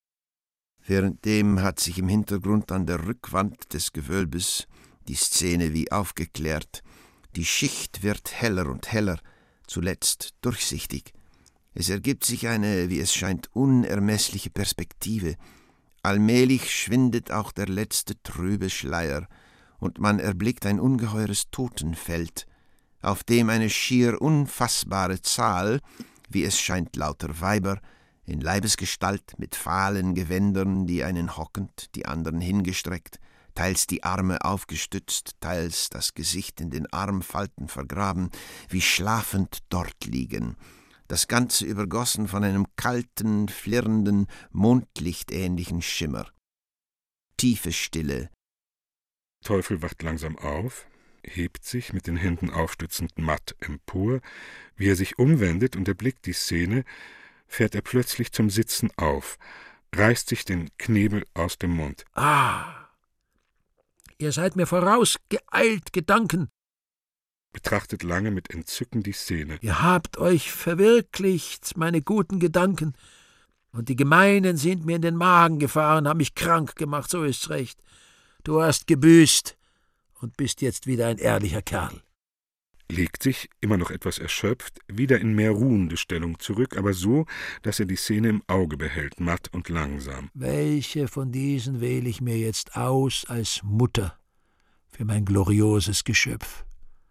Währenddem hat sich im Hintergrund an der Rückwand des Gewölbes die Szene wie aufgeklärt. Die Schicht wird heller und heller, zuletzt durchsichtig. Es ergibt sich eine, wie es scheint, unermessliche Perspektive. Allmählich schwindet auch der letzte trübe Schleier, und man erblickt ein ungeheures Totenfeld, auf dem eine schier unfassbare Zahl, wie es scheint lauter Weiber, in Leibesgestalt mit fahlen Gewändern, die einen hockend, die anderen hingestreckt, teils die Arme aufgestützt, teils das Gesicht in den Armfalten vergraben, wie schlafend dort liegen, das Ganze übergossen von einem kalten, flirrenden, mondlichtähnlichen Schimmer. Tiefe Stille. Teufel wacht langsam auf, hebt sich mit den Händen aufstützend matt empor. Wie er sich umwendet und erblickt die Szene, fährt er plötzlich zum Sitzen auf, reißt sich den Knebel aus dem Mund. Ah, ihr seid mir vorausgeeilt, Gedanken. Betrachtet lange mit Entzücken die Szene. Ihr habt euch verwirklicht, meine guten Gedanken. Und die Gemeinen sind mir in den Magen gefahren, haben mich krank gemacht, so ist's recht. Du hast gebüßt und bist jetzt wieder ein ehrlicher Kerl. Legt sich, immer noch etwas erschöpft, wieder in mehr ruhende Stellung zurück, aber so, dass er die Szene im Auge behält, matt und langsam. Welche von diesen wähle ich mir jetzt aus als Mutter für mein glorioses Geschöpf?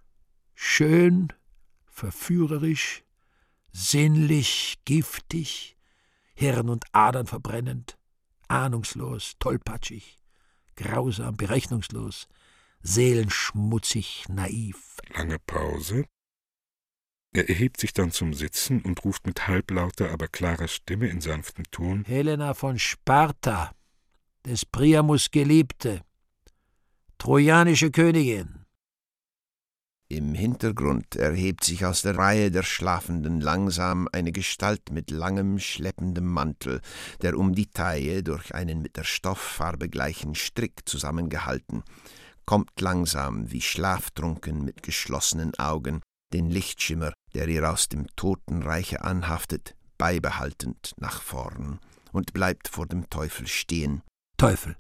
Schön, verführerisch, sinnlich, giftig, Hirn und Adern verbrennend, ahnungslos, tollpatschig, grausam, berechnungslos, seelenschmutzig, naiv. Lange Pause. Er erhebt sich dann zum Sitzen und ruft mit halblauter, aber klarer Stimme in sanftem Ton: Helena von Sparta, des Priamus Geliebte, trojanische Königin. Im Hintergrund erhebt sich aus der Reihe der Schlafenden langsam eine Gestalt mit langem, schleppendem Mantel, der um die Taille durch einen mit der Stofffarbe gleichen Strick zusammengehalten, kommt langsam wie schlaftrunken mit geschlossenen Augen, den Lichtschimmer, der ihr aus dem Totenreiche anhaftet, beibehaltend nach vorn und bleibt vor dem Teufel stehen. Teufel,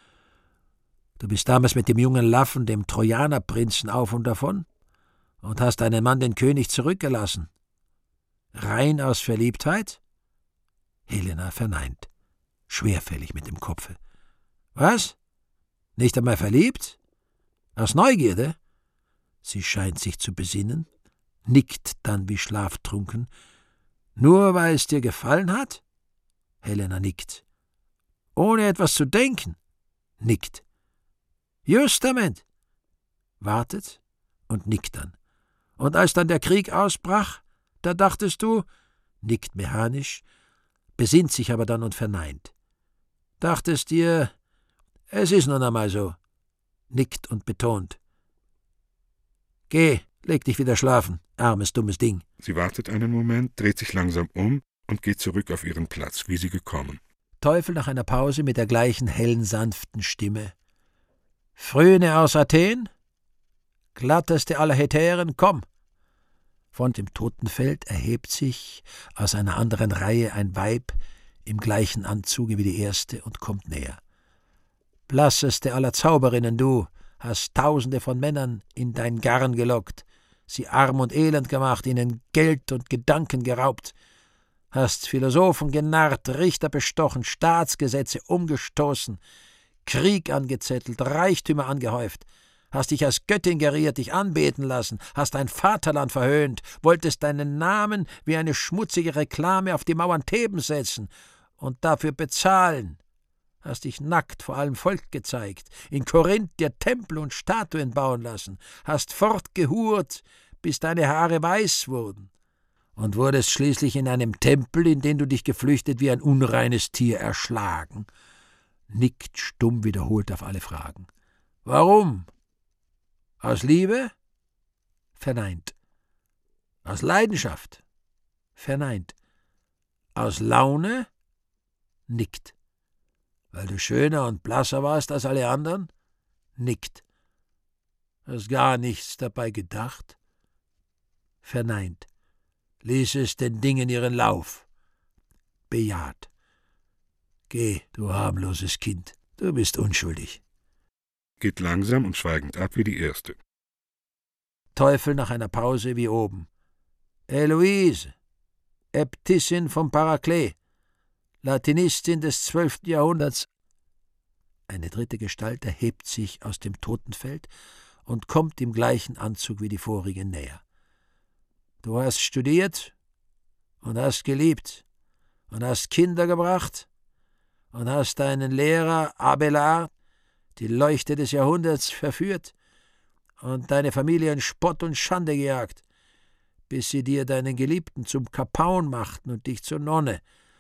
du bist damals mit dem jungen Laffen, dem Trojanerprinzen, auf und davon und hast deinen Mann, den König, zurückgelassen. Rein aus Verliebtheit? Helena verneint, schwerfällig mit dem Kopfe. Was? Nicht einmal verliebt? Aus Neugierde? Sie scheint sich zu besinnen, nickt dann wie schlaftrunken. Nur weil es dir gefallen hat? Helena nickt. Ohne etwas zu denken? Nickt. Justament. Wartet und nickt dann. Und als dann der Krieg ausbrach, da dachtest du, nickt mechanisch, besinnt sich aber dann und verneint. Dachtest dir, es ist nun einmal so, nickt und betont. Geh, leg dich wieder schlafen, armes, dummes Ding. Sie wartet einen Moment, dreht sich langsam um und geht zurück auf ihren Platz, wie sie gekommen. Teufel nach einer Pause mit der gleichen hellen, sanften Stimme. Phryne aus Athen? Glatteste aller Hetären, komm! Von dem Totenfeld erhebt sich aus einer anderen Reihe ein Weib im gleichen Anzuge wie die erste und kommt näher. Blasseste aller Zauberinnen, du, hast Tausende von Männern in dein Garn gelockt, sie arm und elend gemacht, ihnen Geld und Gedanken geraubt, hast Philosophen genarrt, Richter bestochen, Staatsgesetze umgestoßen, Krieg angezettelt, Reichtümer angehäuft, hast dich als Göttin geehrt, dich anbeten lassen, hast dein Vaterland verhöhnt, wolltest deinen Namen wie eine schmutzige Reklame auf die Mauern Thebens setzen und dafür bezahlen, hast dich nackt vor allem Volk gezeigt, in Korinth dir Tempel und Statuen bauen lassen, hast fortgehurt, bis deine Haare weiß wurden, und wurdest schließlich in einem Tempel, in den du dich geflüchtet, wie ein unreines Tier erschlagen, nickt stumm wiederholt auf alle Fragen. Warum? Aus Liebe? Verneint. Aus Leidenschaft? Verneint. Aus Laune? Nickt. Weil du schöner und blasser warst als alle anderen? Nickt. Hast gar nichts dabei gedacht? Verneint. Ließ es den Dingen ihren Lauf? Bejaht. Geh, du harmloses Kind, du bist unschuldig. Geht langsam und schweigend ab wie die erste. Teufel nach einer Pause wie oben. Heloise, Äbtissin vom Paraklet, Latinistin des zwölften Jahrhunderts. Eine dritte Gestalt erhebt sich aus dem Totenfeld und kommt im gleichen Anzug wie die vorige näher. Du hast studiert und hast geliebt und hast Kinder gebracht und hast deinen Lehrer Abelard, die Leuchte des Jahrhunderts, verführt und deine Familie in Spott und Schande gejagt, bis sie dir deinen Geliebten zum Kapaun machten und dich zur Nonne,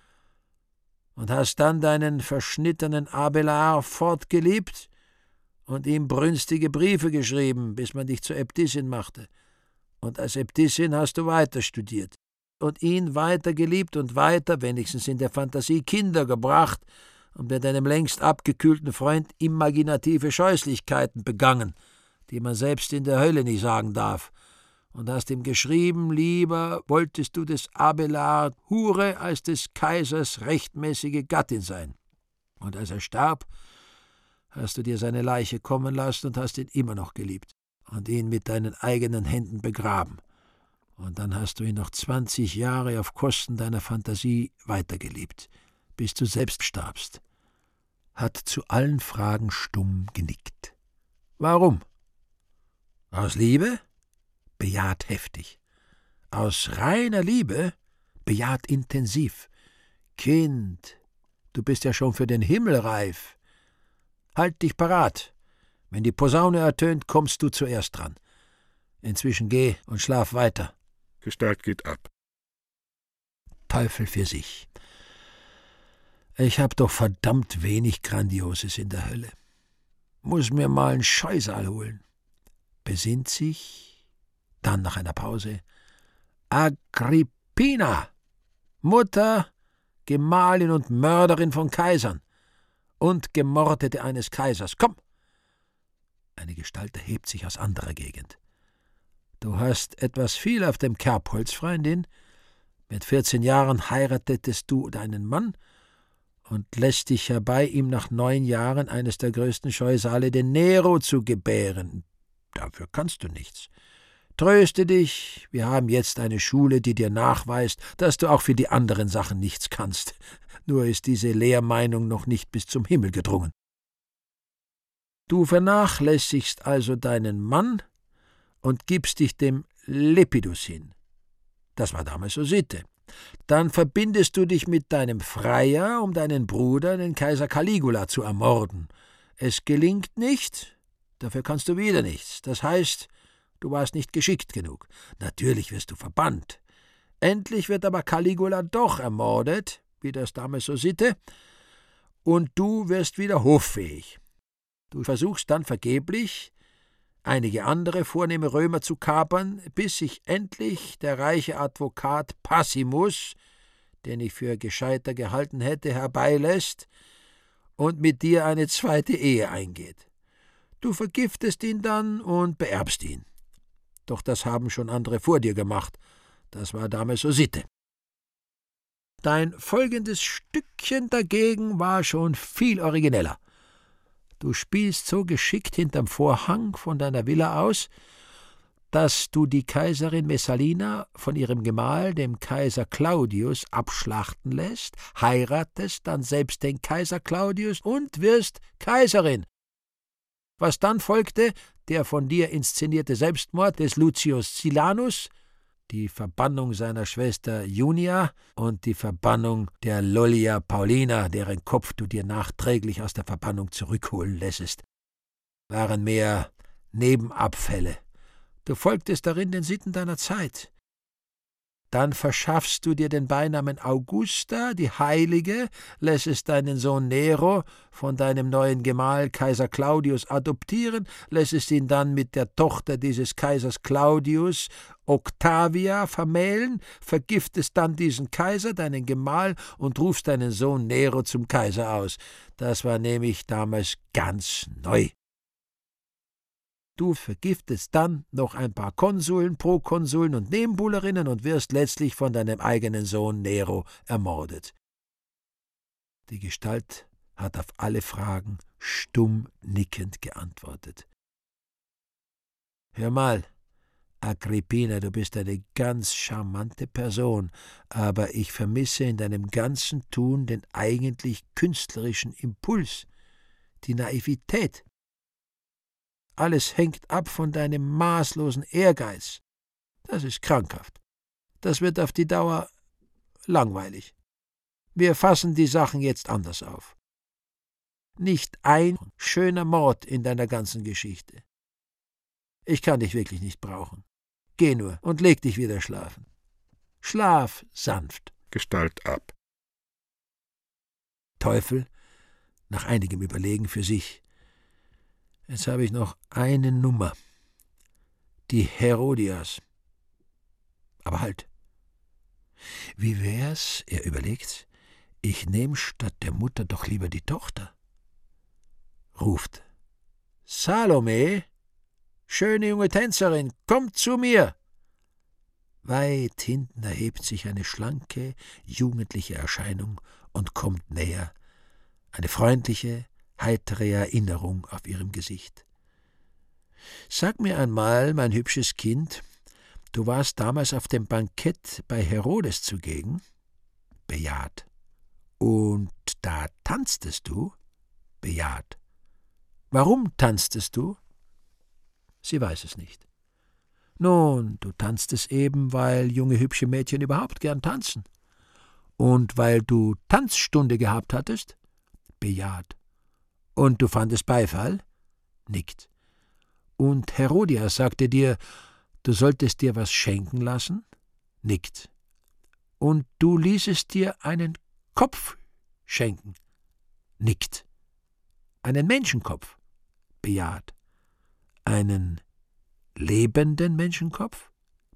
und hast dann deinen verschnittenen Abelard fortgeliebt und ihm brünstige Briefe geschrieben, bis man dich zur Äbtissin machte. Und als Äbtissin hast du weiter studiert und ihn weiter geliebt und weiter, wenigstens in der Fantasie, Kinder gebracht und mit deinem längst abgekühlten Freund imaginative Scheußlichkeiten begangen, die man selbst in der Hölle nicht sagen darf, und hast ihm geschrieben, lieber wolltest du des Abelard Hure als des Kaisers rechtmäßige Gattin sein. Und als er starb, hast du dir seine Leiche kommen lassen und hast ihn immer noch geliebt und ihn mit deinen eigenen Händen begraben. Und dann hast du ihn noch zwanzig Jahre auf Kosten deiner Fantasie weitergeliebt, bis du selbst starbst. Hat zu allen Fragen stumm genickt. Warum? Aus Liebe? Bejaht heftig. Aus reiner Liebe? Bejaht intensiv. Kind, du bist ja schon für den Himmel reif. Halt dich parat. Wenn die Posaune ertönt, kommst du zuerst dran. Inzwischen geh und schlaf weiter. Gestalt geht ab. Teufel für sich. Ich hab doch verdammt wenig Grandioses in der Hölle. Muss mir mal einen Scheusal holen. Besinnt sich, Dann nach einer Pause: »Agrippina, Mutter, Gemahlin und Mörderin von Kaisern und Gemordete eines Kaisers, komm!« Eine Gestalt erhebt sich aus anderer Gegend. »Du hast etwas viel auf dem Kerbholz, Freundin. Mit vierzehn Jahren heiratetest du deinen Mann und lässt dich herbei, ihm nach neun Jahren eines der größten Scheusale, den Nero, zu gebären. Dafür kannst du nichts. Tröste dich, wir haben jetzt eine Schule, die dir nachweist, dass du auch für die anderen Sachen nichts kannst. Nur ist diese Lehrmeinung noch nicht bis zum Himmel gedrungen. Du vernachlässigst also deinen Mann und gibst dich dem Lepidus hin. Das war damals so Sitte. Dann verbindest du dich mit deinem Freier, um deinen Bruder, den Kaiser Caligula, zu ermorden. Es gelingt nicht, dafür kannst du wieder nichts. Das heißt, du warst nicht geschickt genug. Natürlich wirst du verbannt. Endlich wird aber Caligula doch ermordet, wie das damals so Sitte, und du wirst wieder hoffähig. Du versuchst dann vergeblich, einige andere vornehme Römer zu kapern, bis sich endlich der reiche Advokat Passimus, den ich für gescheiter gehalten hätte, herbeilässt und mit dir eine zweite Ehe eingeht. Du vergiftest ihn dann und beerbst ihn. Doch das haben schon andere vor dir gemacht. Das war damals so Sitte. Dein folgendes Stückchen dagegen war schon viel origineller. Du spielst so geschickt hinterm Vorhang von deiner Villa aus, dass du die Kaiserin Messalina von ihrem Gemahl, dem Kaiser Claudius, abschlachten lässt, heiratest dann selbst den Kaiser Claudius und wirst Kaiserin. Was dann folgte, der von dir inszenierte Selbstmord des Lucius Silanus, die Verbannung seiner Schwester Junia und die Verbannung der Lollia Paulina, deren Kopf du dir nachträglich aus der Verbannung zurückholen lässest, waren mehr Nebenabfälle. Du folgtest darin den Sitten deiner Zeit. Dann verschaffst du dir den Beinamen Augusta, die Heilige, lässest deinen Sohn Nero von deinem neuen Gemahl Kaiser Claudius adoptieren, lässest ihn dann mit der Tochter dieses Kaisers Claudius, Octavia, vermählen, vergiftest dann diesen Kaiser, deinen Gemahl, und rufst deinen Sohn Nero zum Kaiser aus. Das war nämlich damals ganz neu. Du vergiftest dann noch ein paar Konsuln, Prokonsuln und Nebenbuhlerinnen und wirst letztlich von deinem eigenen Sohn Nero ermordet. Die Gestalt hat auf alle Fragen stumm nickend geantwortet. »Hör mal, Agrippina, du bist eine ganz charmante Person, aber ich vermisse in deinem ganzen Tun den eigentlich künstlerischen Impuls, die Naivität. Alles hängt ab von deinem maßlosen Ehrgeiz. Das ist krankhaft. Das wird auf die Dauer langweilig. Wir fassen die Sachen jetzt anders auf. Nicht ein schöner Mord in deiner ganzen Geschichte. Ich kann dich wirklich nicht brauchen. Geh nur und leg dich wieder schlafen. Schlaf sanft.« Gestalt ab. Teufel, nach einigem Überlegen für sich: »Jetzt habe ich noch eine Nummer. Die Herodias. Aber halt. Wie wär's, er überlegt, ich nehme statt der Mutter doch lieber die Tochter.« Ruft: »Salome, schöne junge Tänzerin, komm zu mir!« Weit hinten erhebt sich eine schlanke, jugendliche Erscheinung und kommt näher, eine freundliche, heitere Erinnerung auf ihrem Gesicht. »Sag mir einmal, mein hübsches Kind, du warst damals auf dem Bankett bei Herodes zugegen?« Bejaht. »Und da tanztest du?« Bejaht. »Warum tanztest du?« Sie weiß es nicht. »Nun, du tanztest eben, weil junge hübsche Mädchen überhaupt gern tanzen. Und weil du Tanzstunde gehabt hattest?« Bejaht. »Und du fandest Beifall?« Nickt. »Und Herodias sagte dir, du solltest dir was schenken lassen?« Nickt. »Und du ließest dir einen Kopf schenken?« Nickt. »Einen Menschenkopf?« Bejaht. »Einen lebenden Menschenkopf?«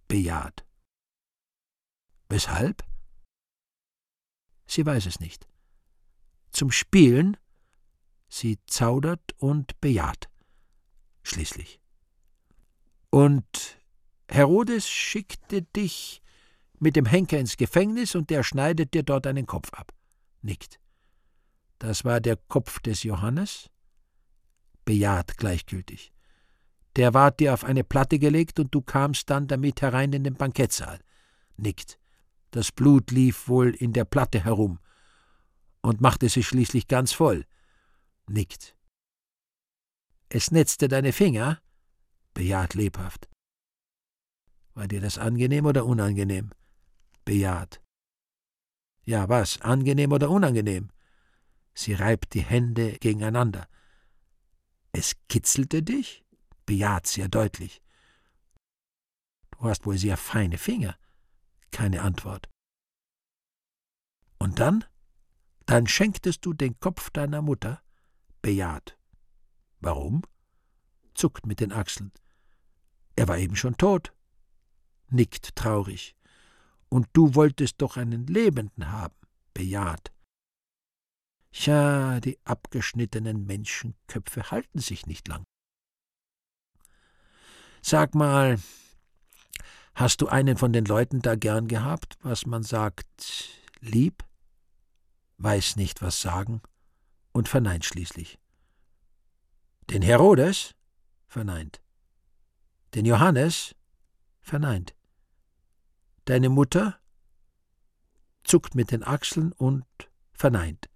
bejaht. Weshalb? Sie weiß es nicht. Zum Spielen? Sie zaudert und bejaht. Schließlich. Und Herodes schickte dich mit dem Henker ins Gefängnis und der schneidet dir dort einen Kopf ab. Nickt. Das war der Kopf des Johannes? Bejaht gleichgültig. Der ward dir auf eine Platte gelegt und du kamst dann damit herein in den Bankettsaal. Nickt. Das Blut lief wohl in der Platte herum und machte sie schließlich ganz voll. Nickt. Es netzte deine Finger? Bejaht lebhaft. War dir das angenehm oder unangenehm? Bejaht. Ja, was? Angenehm oder unangenehm? Sie reibt die Hände gegeneinander. Es kitzelte dich? Bejaht sehr deutlich. Du hast wohl sehr feine Finger. Keine Antwort. Und dann? Dann schenktest du den Kopf deiner Mutter? Bejaht. Warum? Zuckt mit den Achseln. Er war eben schon tot. Nickt traurig. Und du wolltest doch einen Lebenden haben? Bejaht. Ja, die abgeschnittenen Menschenköpfe halten sich nicht lang. Sag mal, hast du einen von den Leuten da gern gehabt, was man sagt, lieb? Weiß nicht, was sagen und verneint schließlich. Den Herodes? Verneint. Den Johannes? Verneint. Deine Mutter? Zuckt mit den Achseln und verneint.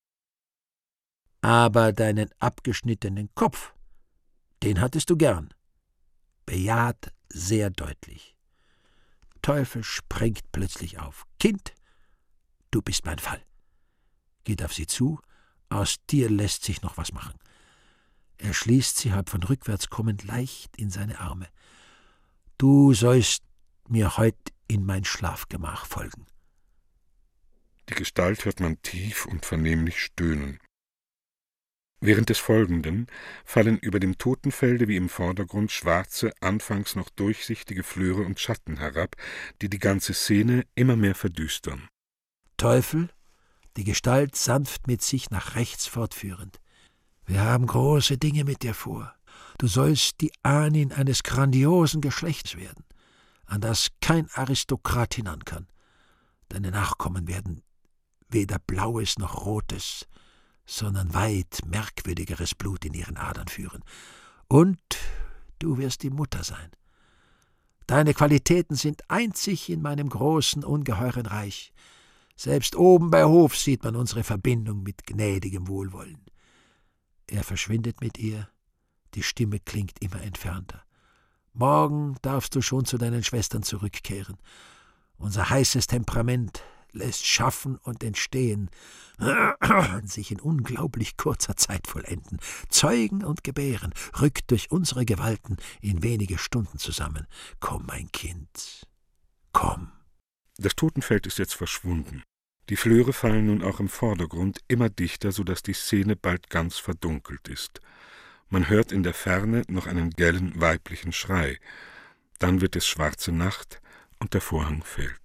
Aber deinen abgeschnittenen Kopf, den hattest du gern. Bejaht sehr deutlich. Teufel springt plötzlich auf. Kind, du bist mein Fall. Geht auf sie zu, aus dir lässt sich noch was machen. Er schließt sie halb von rückwärts kommend leicht in seine Arme. Du sollst mir heut in mein Schlafgemach folgen. Die Gestalt hört man tief und vernehmlich stöhnen. Während des Folgenden fallen über dem Totenfelde wie im Vordergrund schwarze, anfangs noch durchsichtige Flöre und Schatten herab, die die ganze Szene immer mehr verdüstern. Teufel, die Gestalt sanft mit sich nach rechts fortführend. Wir haben große Dinge mit dir vor. Du sollst die Ahnin eines grandiosen Geschlechts werden, an das kein Aristokrat hinan kann. Deine Nachkommen werden weder blaues noch rotes, sondern weit merkwürdigeres Blut in ihren Adern führen. Und du wirst die Mutter sein. Deine Qualitäten sind einzig in meinem großen, ungeheuren Reich. Selbst oben bei Hof sieht man unsere Verbindung mit gnädigem Wohlwollen. Er verschwindet mit ihr, die Stimme klingt immer entfernter. Morgen darfst du schon zu deinen Schwestern zurückkehren. Unser heißes Temperament lässt schaffen und entstehen, sich in unglaublich kurzer Zeit vollenden, zeugen und gebären, rückt durch unsere Gewalten in wenige Stunden zusammen. Komm, mein Kind, komm. Das Totenfeld ist jetzt verschwunden. Die Flöre fallen nun auch im Vordergrund immer dichter, so dass die Szene bald ganz verdunkelt ist. Man hört in der Ferne noch einen gellen weiblichen Schrei. Dann wird es schwarze Nacht und der Vorhang fällt.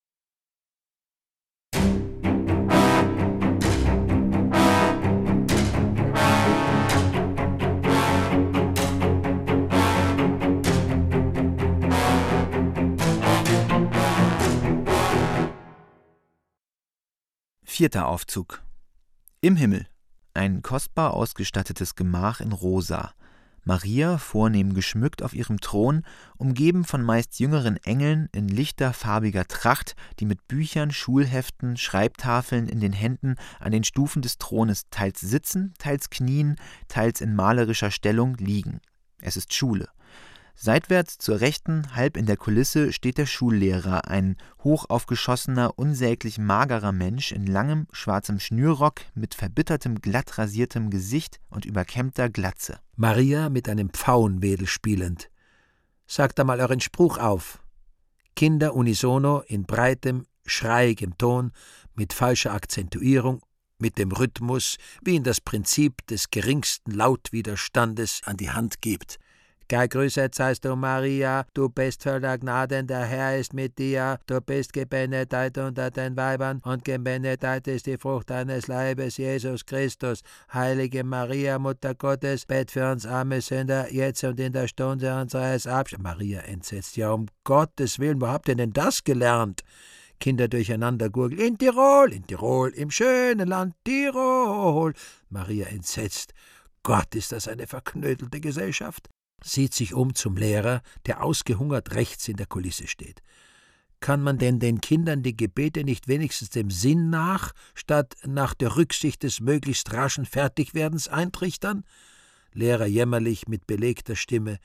Vierter Aufzug. Im Himmel. Ein kostbar ausgestattetes Gemach in Rosa. Maria, vornehm geschmückt auf ihrem Thron, umgeben von meist jüngeren Engeln in lichter, farbiger Tracht, die mit Büchern, Schulheften, Schreibtafeln in den Händen an den Stufen des Thrones teils sitzen, teils knien, teils in malerischer Stellung liegen. Es ist Schule. Seitwärts zur Rechten, halb in der Kulisse, steht der Schullehrer, ein hochaufgeschossener, unsäglich magerer Mensch in langem, schwarzem Schnürrock mit verbittertem, glatt rasiertem Gesicht und überkämmter Glatze. Maria mit einem Pfauenwedel spielend. Sagt einmal euren Spruch auf. Kinder unisono in breitem, schreiigem Ton, mit falscher Akzentuierung, mit dem Rhythmus, wie ihn das Prinzip des geringsten Lautwiderstandes an die Hand gibt. Gegrüßet seist du, Maria, du bist voller Gnaden, der Herr ist mit dir. Du bist gebenedeit unter den Weibern und gebenedeit ist die Frucht deines Leibes, Jesus Christus. Heilige Maria, Mutter Gottes, bett für uns arme Sünder, jetzt und in der Stunde unseres Abschieds. Maria entsetzt, ja, um Gottes Willen, wo habt ihr denn das gelernt? Kinder durcheinander gurgeln. In Tirol, in Tirol, im schönen Land Tirol. Maria entsetzt. Gott, ist das eine verknödelte Gesellschaft? Sieht sich um zum Lehrer, der ausgehungert rechts in der Kulisse steht. Kann man denn den Kindern die Gebete nicht wenigstens dem Sinn nach, statt nach der Rücksicht des möglichst raschen Fertigwerdens eintrichtern? Lehrer jämmerlich mit belegter Stimme.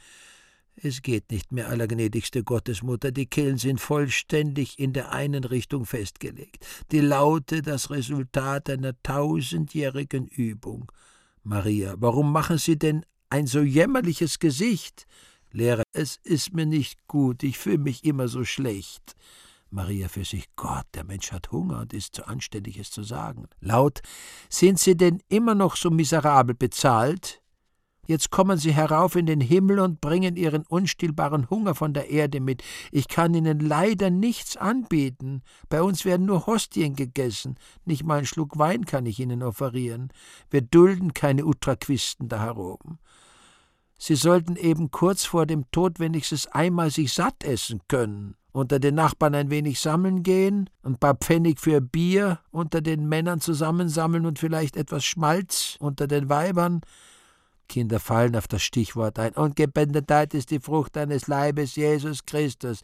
Es geht nicht mehr, allergnädigste Gottesmutter, die Killen sind vollständig in der einen Richtung festgelegt. Die Laute das Resultat einer tausendjährigen Übung. Maria, warum machen Sie denn ein so jämmerliches Gesicht? Lehrer, es ist mir nicht gut, ich fühle mich immer so schlecht. Maria für sich, Gott, der Mensch hat Hunger und ist zu anständig, es zu sagen. Laut, sind Sie denn immer noch so miserabel bezahlt? Jetzt kommen Sie herauf in den Himmel und bringen Ihren unstillbaren Hunger von der Erde mit. Ich kann Ihnen leider nichts anbieten. Bei uns werden nur Hostien gegessen. Nicht mal einen Schluck Wein kann ich Ihnen offerieren. Wir dulden keine Utraquisten da heroben. Sie sollten eben kurz vor dem Tod wenigstens einmal sich satt essen können. Unter den Nachbarn ein wenig sammeln gehen, ein paar Pfennig für Bier unter den Männern zusammensammeln und vielleicht etwas Schmalz unter den Weibern. Kinder fallen auf das Stichwort ein. Und gebenedeit ist die Frucht deines Leibes, Jesus Christus.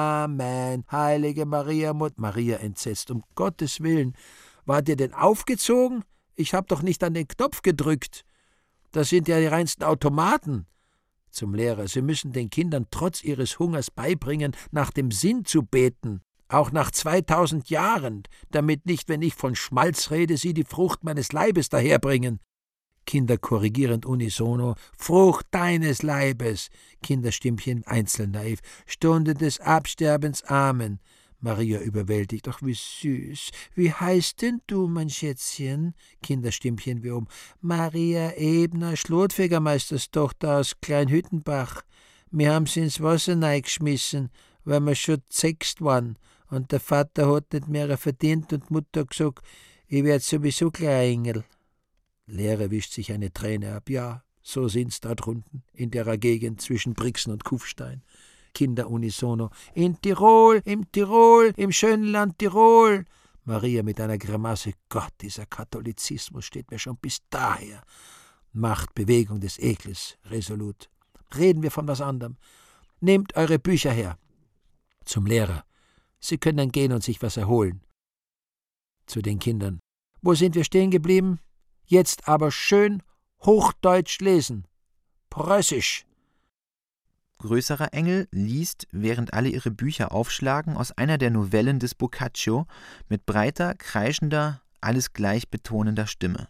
Amen. Heilige Maria, Mutter. Maria entsetzt. Um Gottes Willen. Wart ihr denn aufgezogen? Ich hab doch nicht an den Knopf gedrückt. Das sind ja die reinsten Automaten. Zum Lehrer. Sie müssen den Kindern trotz ihres Hungers beibringen, nach dem Sinn zu beten. Auch nach zweitausend Jahren. Damit nicht, wenn ich von Schmalz rede, sie die Frucht meines Leibes daherbringen. Kinder korrigierend unisono, Frucht deines Leibes, Kinderstimmchen einzeln naiv, Stunde des Absterbens, Amen. Maria überwältigt, ach wie süß, wie heißt denn du, mein Schätzchen? Kinderstimmchen wie um, Maria Ebner, Schlotfegermeisterstochter aus Kleinhüttenbach. Wir haben sie ins Wasser neigeschmissen, weil wir schon sechst waren, und der Vater hat nicht mehr verdient und Mutter gesagt, ich werd sowieso Kleinengel. Lehrer wischt sich eine Träne ab. Ja, so sind's da drunten, in derer Gegend zwischen Brixen und Kufstein. Kinder unisono. In Tirol, im Tirol, im schönen Land Tirol. Maria mit einer Grimasse. Gott, dieser Katholizismus steht mir schon bis daher. Macht Bewegung des Ekels, resolut. Reden wir von was anderem. Nehmt eure Bücher her. Zum Lehrer. Sie können dann gehen und sich was erholen. Zu den Kindern. Wo sind wir stehen geblieben? Jetzt aber schön Hochdeutsch lesen. Preußisch. Größerer Engel liest, während alle ihre Bücher aufschlagen, aus einer der Novellen des Boccaccio mit breiter, kreischender, alles gleich betonender Stimme.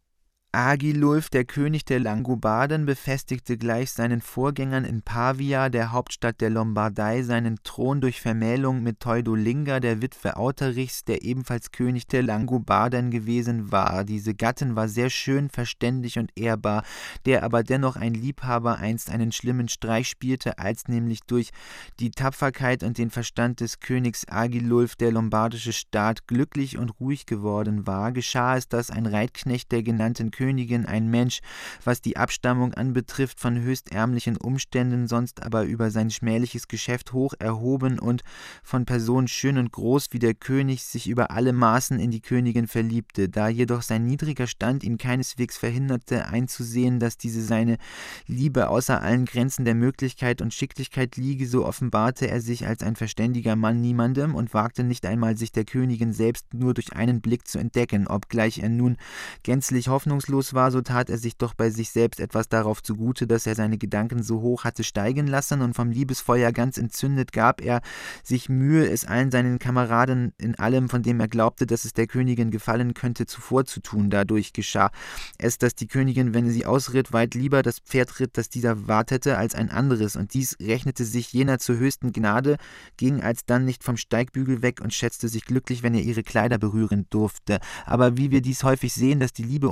Agilulf, der König der Langobarden, befestigte gleich seinen Vorgängern in Pavia, der Hauptstadt der Lombardei, seinen Thron durch Vermählung mit Theudolinga, der Witwe Auterichs, der ebenfalls König der Langobarden gewesen war. Diese Gattin war sehr schön, verständig und ehrbar, der aber dennoch ein Liebhaber einst einen schlimmen Streich spielte, als nämlich durch die Tapferkeit und den Verstand des Königs Agilulf der lombardische Staat glücklich und ruhig geworden war, geschah es, dass ein Reitknecht der genannten Königin Königin, ein Mensch, was die Abstammung anbetrifft, von höchst ärmlichen Umständen, sonst aber über sein schmähliches Geschäft hoch erhoben und von Person schön und groß wie der König, sich über alle Maßen in die Königin verliebte. Da jedoch sein niedriger Stand ihn keineswegs verhinderte, einzusehen, dass diese seine Liebe außer allen Grenzen der Möglichkeit und Schicklichkeit liege, so offenbarte er sich als ein verständiger Mann niemandem und wagte nicht einmal, sich der Königin selbst nur durch einen Blick zu entdecken. Obgleich er nun gänzlich hoffnungslos war, so tat er sich doch bei sich selbst etwas darauf zugute, dass er seine Gedanken so hoch hatte steigen lassen, und vom Liebesfeuer ganz entzündet gab er sich Mühe, es allen seinen Kameraden in allem, von dem er glaubte, dass es der Königin gefallen könnte, zuvorzutun. Dadurch geschah es, dass die Königin, wenn sie ausritt, weit lieber das Pferd ritt, das dieser wartete, als ein anderes, und dies rechnete sich jener zur höchsten Gnade, ging alsdann nicht vom Steigbügel weg und schätzte sich glücklich, wenn er ihre Kleider berühren durfte. Aber wie wir dies häufig sehen, dass die Liebe umso stärker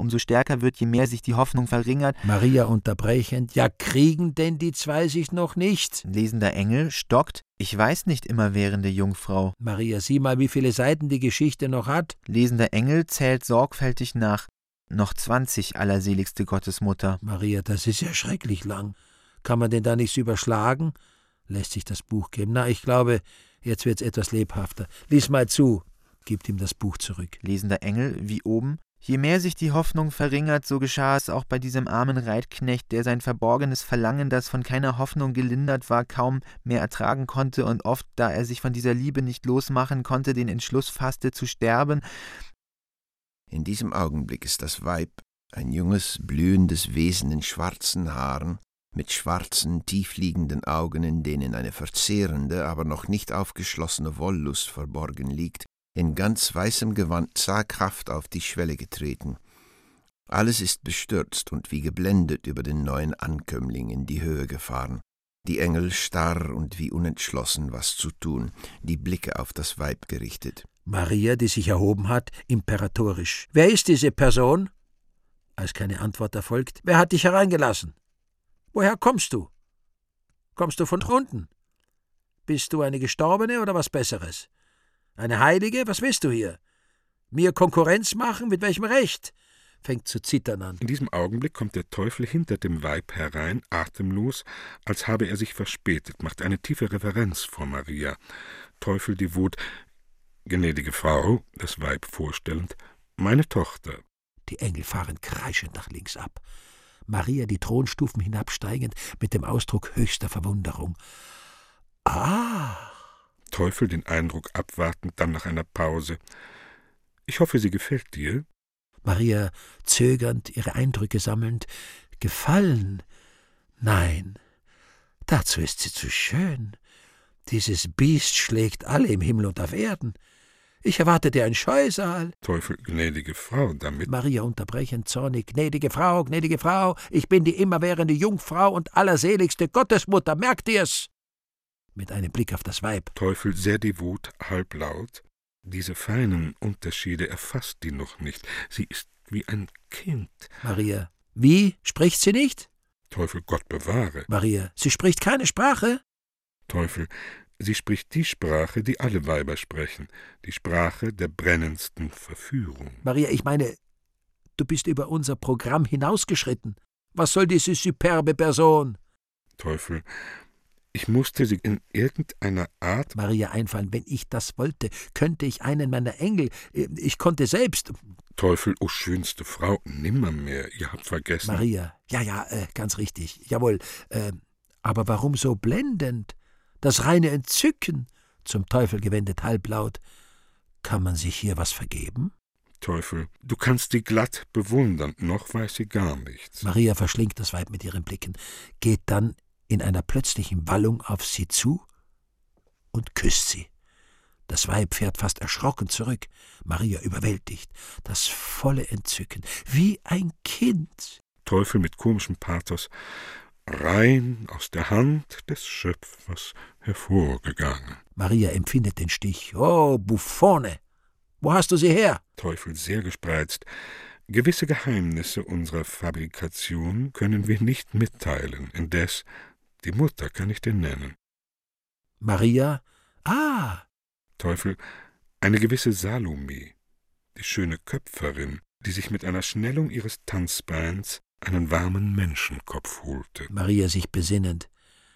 stärker wird, je mehr sich die Hoffnung verringert. Maria unterbrechend: Ja, kriegen denn die zwei sich noch nicht? Lesender Engel stockt: Ich weiß nicht, immerwährende Jungfrau. Maria, sieh mal, wie viele Seiten die Geschichte noch hat. Lesender Engel zählt sorgfältig nach: Noch zwanzig, allerseligste Gottesmutter. Maria, das ist ja schrecklich lang. Kann man denn da nichts überschlagen? Lässt sich das Buch geben. Na, ich glaube, jetzt wird's etwas lebhafter. Lies mal zu. Gibt ihm das Buch zurück. Lesender Engel, wie oben: Je mehr sich die Hoffnung verringert, so geschah es auch bei diesem armen Reitknecht, der sein verborgenes Verlangen, das von keiner Hoffnung gelindert war, kaum mehr ertragen konnte und oft, da er sich von dieser Liebe nicht losmachen konnte, den Entschluss fasste, zu sterben. In diesem Augenblick ist das Weib, ein junges, blühendes Wesen in schwarzen Haaren, mit schwarzen, tiefliegenden Augen, in denen eine verzehrende, aber noch nicht aufgeschlossene Wollust verborgen liegt, in ganz weißem Gewand zaghaft auf die Schwelle getreten. Alles ist bestürzt und wie geblendet über den neuen Ankömmling in die Höhe gefahren. Die Engel starr und wie unentschlossen, was zu tun, die Blicke auf das Weib gerichtet. Maria, die sich erhoben hat, imperatorisch: Wer ist diese Person? Als keine Antwort erfolgt: Wer hat dich hereingelassen? Woher kommst du? Kommst du von unten? Bist du eine Gestorbene oder was Besseres? Eine Heilige? Was willst du hier? Mir Konkurrenz machen? Mit welchem Recht? Fängt zu zittern an. In diesem Augenblick kommt der Teufel hinter dem Weib herein, atemlos, als habe er sich verspätet, macht eine tiefe Reverenz vor Maria. Teufel devot: Gnädige Frau, das Weib vorstellend, meine Tochter. Die Engel fahren kreischend nach links ab. Maria die Thronstufen hinabsteigend mit dem Ausdruck höchster Verwunderung. Ah! Teufel den Eindruck abwartend, dann nach einer Pause: Ich hoffe, sie gefällt dir? Maria zögernd, ihre Eindrücke sammelnd: Gefallen? Nein, dazu ist sie zu schön. Dieses Biest schlägt alle im Himmel und auf Erden. Ich erwartete ein Scheusal. Teufel: Gnädige Frau, damit... Maria unterbrechend zornig: Gnädige Frau, gnädige Frau, ich bin die immerwährende Jungfrau und allerseligste Gottesmutter, merkt ihr's? Mit einem Blick auf das Weib. Teufel sehr devot, halblaut: Diese feinen Unterschiede erfasst die noch nicht. Sie ist wie ein Kind. Maria: Wie? Spricht sie nicht? Teufel: Gott bewahre. Maria: Sie spricht keine Sprache? Teufel: Sie spricht die Sprache, die alle Weiber sprechen, die Sprache der brennendsten Verführung. Maria: Ich meine, du bist über unser Programm hinausgeschritten. Was soll diese superbe Person? Teufel: Ich musste sie in irgendeiner Art... Maria einfallen: Wenn ich das wollte, könnte ich einen meiner Engel, ich konnte selbst... Teufel: O schönste Frau, nimmermehr, ihr habt vergessen... Maria: Ja, ja, äh, ganz richtig, jawohl, äh, aber warum so blendend? Das reine Entzücken, zum Teufel gewendet halblaut: Kann man sich hier was vergeben? Teufel: Du kannst sie glatt bewundern, noch weiß sie gar nichts. Maria verschlingt das Weib mit ihren Blicken, geht dann in einer plötzlichen Wallung auf sie zu und küsst sie. Das Weib fährt fast erschrocken zurück. Maria überwältigt, das volle Entzücken, wie ein Kind. Teufel mit komischem Pathos: Rein aus der Hand des Schöpfers hervorgegangen. Maria empfindet den Stich. Oh, Buffone! Wo hast du sie her? Teufel sehr gespreizt: Gewisse Geheimnisse unserer Fabrikation können wir nicht mitteilen, indes die Mutter kann ich dir nennen. Maria: Ah! Teufel: Eine gewisse Salome, die schöne Köpferin, die sich mit einer Schnellung ihres Tanzbeins einen warmen Menschenkopf holte. Maria sich besinnend: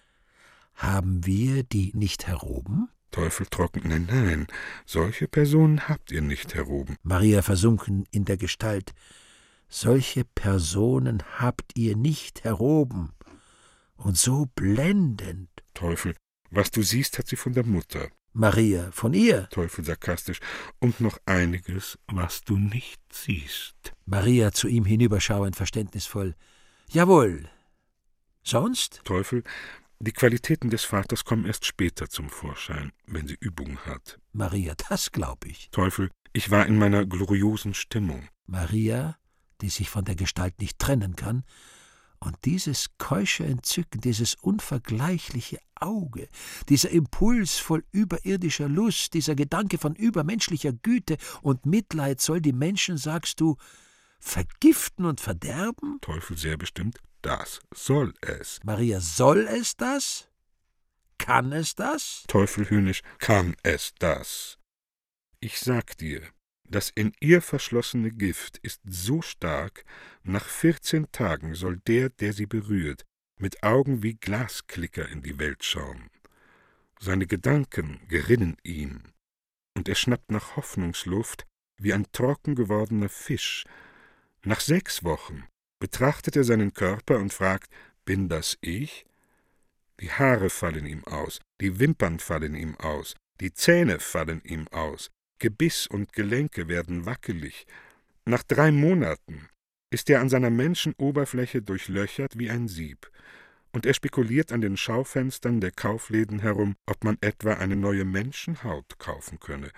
Haben wir die nicht heroben? Teufel trocken: Nein, nein, solche Personen habt ihr nicht heroben. Maria versunken in der Gestalt: Solche Personen habt ihr nicht heroben. Und so blendend. Teufel: Was du siehst, hat sie von der Mutter. Maria: Von ihr? Teufel sarkastisch: Und noch einiges, was du nicht siehst. Maria zu ihm hinüberschauend verständnisvoll: Jawohl. Sonst? Teufel: Die Qualitäten des Vaters kommen erst später zum Vorschein, wenn sie Übung hat. Maria: Das glaub ich. Teufel: Ich war in meiner gloriosen Stimmung. Maria, die sich von der Gestalt nicht trennen kann, und dieses keusche Entzücken, dieses unvergleichliche Auge, dieser Impuls voll überirdischer Lust, dieser Gedanke von übermenschlicher Güte und Mitleid soll die Menschen, sagst du, vergiften und verderben? Teufel sehr bestimmt, das soll es. Maria, soll es das? Kann es das? Teufel höhnisch, kann es das? Ich sag dir, das in ihr verschlossene Gift ist so stark, nach vierzehn Tagen soll der, der sie berührt, mit Augen wie Glasklicker in die Welt schauen. Seine Gedanken gerinnen ihm, und er schnappt nach Hoffnungsluft wie ein trocken gewordener Fisch. Nach sechs Wochen betrachtet er seinen Körper und fragt, bin das ich? Die Haare fallen ihm aus, die Wimpern fallen ihm aus, die Zähne fallen ihm aus, Gebiss und Gelenke werden wackelig. Nach drei Monaten ist er an seiner Menschenoberfläche durchlöchert wie ein Sieb, und er spekuliert an den Schaufenstern der Kaufläden herum, ob man etwa eine neue Menschenhaut kaufen könne.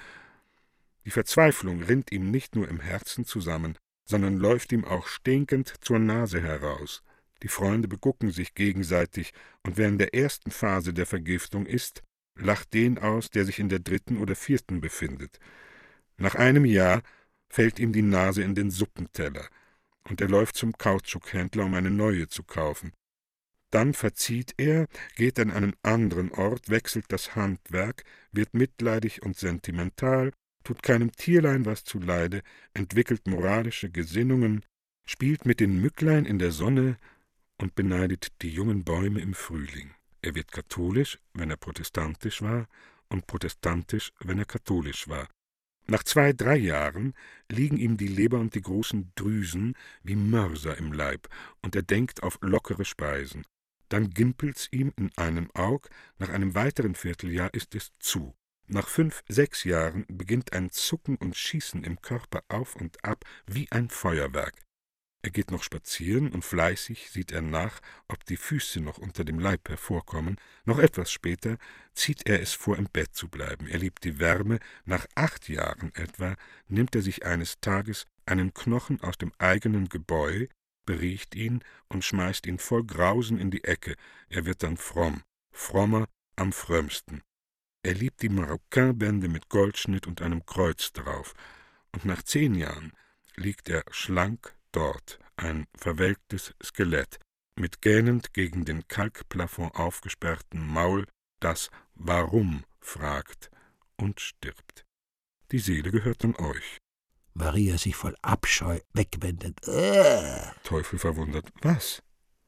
Die Verzweiflung rinnt ihm nicht nur im Herzen zusammen, sondern läuft ihm auch stinkend zur Nase heraus. Die Freunde begucken sich gegenseitig, und wer in der ersten Phase der Vergiftung ist, lacht den aus, der sich in der dritten oder vierten befindet. Nach einem Jahr fällt ihm die Nase in den Suppenteller, und er läuft zum Kautschukhändler, um eine neue zu kaufen. Dann verzieht er, geht an einen anderen Ort, wechselt das Handwerk, wird mitleidig und sentimental, tut keinem Tierlein was zuleide, entwickelt moralische Gesinnungen, spielt mit den Mücklein in der Sonne und beneidet die jungen Bäume im Frühling. Er wird katholisch, wenn er protestantisch war, und protestantisch, wenn er katholisch war. Nach zwei, drei Jahren liegen ihm die Leber und die großen Drüsen wie Mörser im Leib, und er denkt auf lockere Speisen. Dann gimpelt's ihm in einem Aug, nach einem weiteren Vierteljahr ist es zu. Nach fünf, sechs Jahren beginnt ein Zucken und Schießen im Körper auf und ab wie ein Feuerwerk. Er geht noch spazieren, und fleißig sieht er nach, ob die Füße noch unter dem Leib hervorkommen. Noch etwas später zieht er es vor, im Bett zu bleiben. Er liebt die Wärme. Nach acht Jahren etwa nimmt er sich eines Tages einen Knochen aus dem eigenen Gebäu, beriecht ihn und schmeißt ihn voll Grausen in die Ecke. Er wird dann fromm, frommer am frömmsten. Er liebt die Maroquin-Bände mit Goldschnitt und einem Kreuz drauf. Und nach zehn Jahren liegt er schlank dort, ein verwelktes Skelett, mit gähnend gegen den Kalkplafond aufgesperrten Maul, das Warum fragt und stirbt. Die Seele gehört dann euch. Maria sich voll Abscheu wegwendet. Äh. Teufel verwundert. Was?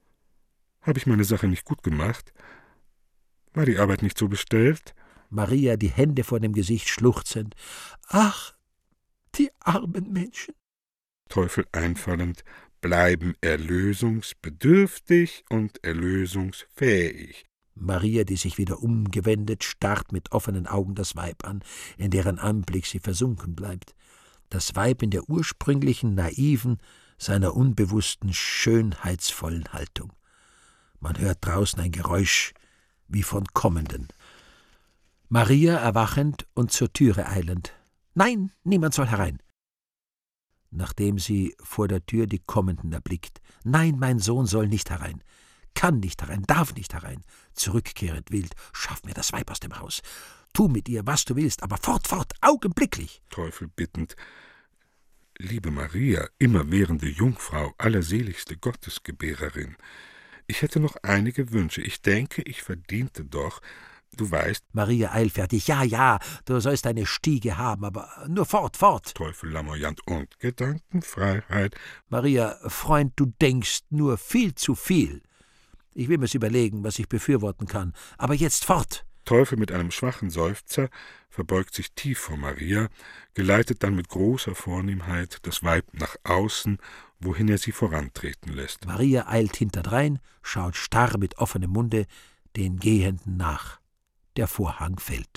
Habe ich meine Sache nicht gut gemacht? War die Arbeit nicht so bestellt? Maria, die Hände vor dem Gesicht schluchzend. Ach, die armen Menschen. Teufel einfallend, bleiben erlösungsbedürftig und erlösungsfähig. Maria, die sich wieder umgewendet, starrt mit offenen Augen das Weib an, in deren Anblick sie versunken bleibt. Das Weib in der ursprünglichen, naiven, seiner unbewussten, schönheitsvollen Haltung. Man hört draußen ein Geräusch wie von Kommenden. Maria erwachend und zur Türe eilend. »Nein, niemand soll herein!« Nachdem sie vor der Tür die Kommenden erblickt. »Nein, mein Sohn soll nicht herein, kann nicht herein, darf nicht herein!« Zurückkehrend wild. »Schaff mir das Weib aus dem Haus! Tu mit ihr, was du willst, aber fort, fort, augenblicklich!« Teufel bittend. »Liebe Maria, immerwährende Jungfrau, allerseligste Gottesgebärerin, ich hätte noch einige Wünsche. Ich denke, ich verdiente doch, du weißt...« Maria eilfertig. »Ja, ja, du sollst eine Stiege haben, aber nur fort, fort!« Teufel lamoyant. »Und Gedankenfreiheit?« Maria, Freund, du denkst nur viel zu viel. Ich will mir's überlegen, was ich befürworten kann, aber jetzt fort!« Teufel mit einem schwachen Seufzer verbeugt sich tief vor Maria, geleitet dann mit großer Vornehmheit das Weib nach außen, wohin er sie vorantreten lässt. Maria eilt hinterdrein, schaut starr mit offenem Munde den Gehenden nach. Der Vorhang fällt.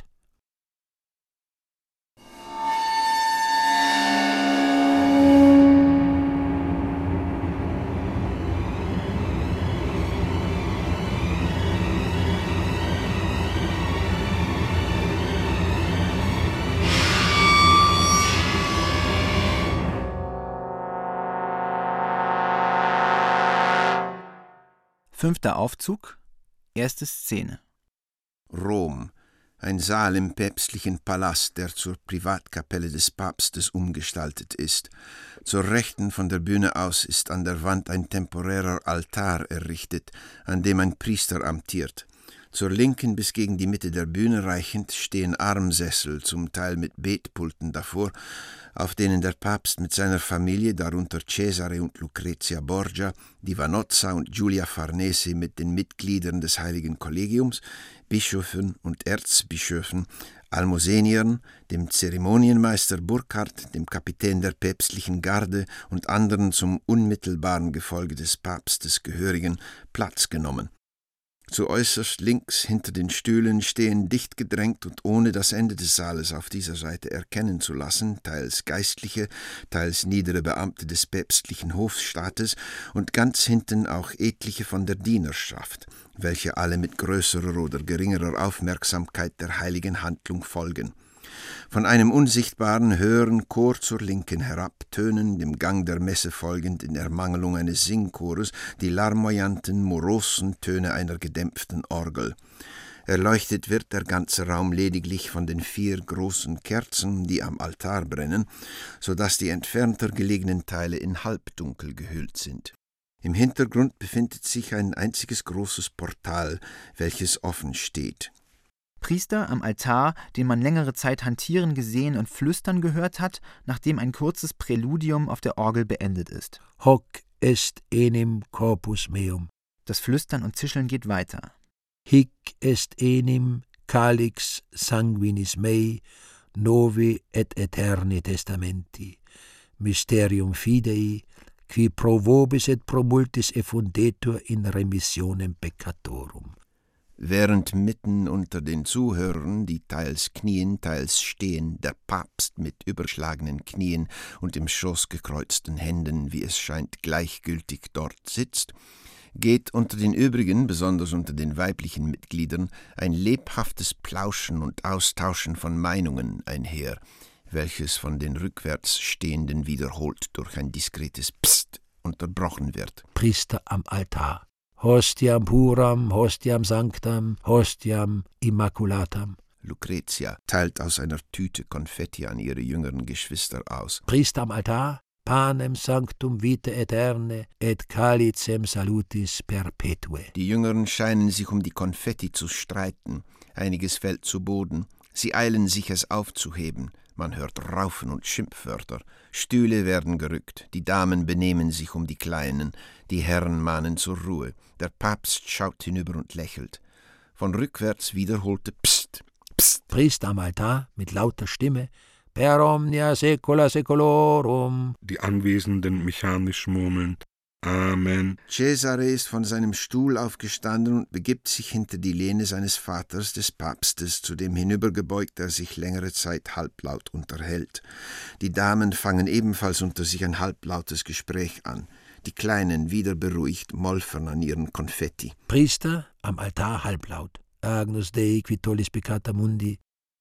Fünfter Aufzug, erste Szene. Rom, Ein Saal im päpstlichen Palast, der zur Privatkapelle des Papstes umgestaltet ist. Zur Rechten von der Bühne aus ist an der Wand ein temporärer Altar errichtet, an dem ein Priester amtiert. Zur Linken bis gegen die Mitte der Bühne reichend stehen Armsessel, zum Teil mit Betpulten davor, auf denen der Papst mit seiner Familie, darunter Cesare und Lucrezia Borgia, die Vanozza und Giulia Farnese mit den Mitgliedern des Heiligen Kollegiums, Bischöfen und Erzbischöfen, Almoseniern, dem Zeremonienmeister Burkhard, dem Kapitän der päpstlichen Garde und anderen zum unmittelbaren Gefolge des Papstes gehörigen Platz genommen. Zu äußerst links hinter den Stühlen stehen dicht gedrängt und ohne das Ende des Saales auf dieser Seite erkennen zu lassen, teils Geistliche, teils niedere Beamte des päpstlichen Hofstaates und ganz hinten auch etliche von der Dienerschaft, welche alle mit größerer oder geringerer Aufmerksamkeit der heiligen Handlung folgen. Von einem unsichtbaren, höheren Chor zur Linken herab tönen, dem Gang der Messe folgend in Ermangelung eines Singchores, die larmoyanten, morosen Töne einer gedämpften Orgel. Erleuchtet wird der ganze Raum lediglich von den vier großen Kerzen, die am Altar brennen, so dass die entfernter gelegenen Teile in Halbdunkel gehüllt sind. Im Hintergrund befindet sich ein einziges großes Portal, welches offen steht. Priester am Altar, den man längere Zeit hantieren gesehen und flüstern gehört hat, nachdem ein kurzes Präludium auf der Orgel beendet ist. Hoc est enim corpus meum. Das Flüstern und Zischeln geht weiter. Hic est enim calix sanguinis mei, novi et aeterni testamenti, mysterium fidei, qui pro vobis et pro multis effundetur in remissionem peccatorum. Während mitten unter den Zuhörern, die teils knien, teils stehen, der Papst mit überschlagenen Knien und im Schoß gekreuzten Händen, wie es scheint, gleichgültig dort sitzt, geht unter den übrigen, besonders unter den weiblichen Mitgliedern, ein lebhaftes Plauschen und Austauschen von Meinungen einher, welches von den rückwärts Stehenden wiederholt durch ein diskretes Psst unterbrochen wird. Priester am Altar. Hostiam puram, hostiam sanctam, hostiam immaculatam. Lucrezia teilt aus einer Tüte Konfetti an ihre jüngeren Geschwister aus. Priester am Altar, panem sanctum vitae aeterne et calicem salutis perpetue. Die Jüngeren scheinen sich um die Konfetti zu streiten. Einiges fällt zu Boden. Sie eilen sich, es aufzuheben. Man hört Raufen und Schimpfwörter. Stühle werden gerückt. Die Damen benehmen sich um die Kleinen. Die Herren mahnen zur Ruhe. Der Papst schaut hinüber und lächelt. Von rückwärts wiederholte Psst, Psst. Priester am Altar mit lauter Stimme. Per omnia saecula saeculorum. Die Anwesenden mechanisch murmelnd. Amen. Cesare ist von seinem Stuhl aufgestanden und begibt sich hinter die Lehne seines Vaters, des Papstes, zu dem hinübergebeugt er sich längere Zeit halblaut unterhält. Die Damen fangen ebenfalls unter sich ein halblautes Gespräch an. Die Kleinen, wieder beruhigt, molfern an ihren Konfetti. Priester am Altar halblaut. Agnus Dei qui tollis peccata mundi.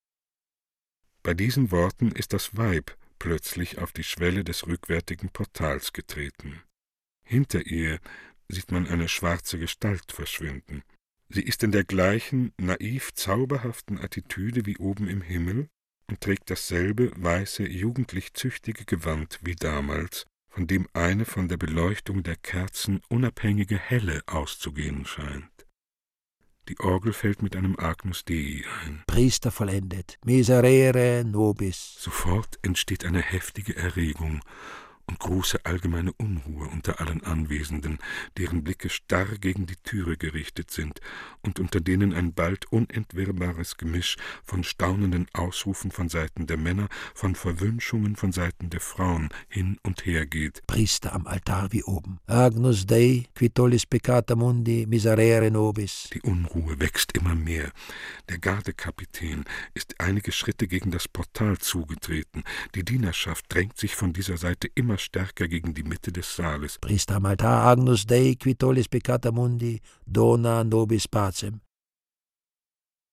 Bei diesen Worten ist das Weib plötzlich auf die Schwelle des rückwärtigen Portals getreten. Hinter ihr sieht man eine schwarze Gestalt verschwinden. Sie ist in der gleichen, naiv zauberhaften Attitüde wie oben im Himmel und trägt dasselbe weiße, jugendlich züchtige Gewand wie damals, von dem eine von der Beleuchtung der Kerzen unabhängige Helle auszugehen scheint. Die Orgel fällt mit einem Agnus Dei ein. Priester vollendet. Miserere nobis. Sofort entsteht eine heftige Erregung und große allgemeine Unruhe unter allen Anwesenden, deren Blicke starr gegen die Türe gerichtet sind und unter denen ein bald unentwirrbares Gemisch von staunenden Ausrufen von Seiten der Männer, von Verwünschungen von Seiten der Frauen hin und her geht. Priester am Altar wie oben. Agnus Dei, qui tollis peccata mundi, miserere nobis. Die Unruhe wächst immer mehr. Der Gardekapitän ist einige Schritte gegen das Portal zugetreten. Die Dienerschaft drängt sich von dieser Seite immer stärker gegen die Mitte des Saales. Priester am Altar, Agnus Dei, qui tollis peccata mundi, dona nobis pacem.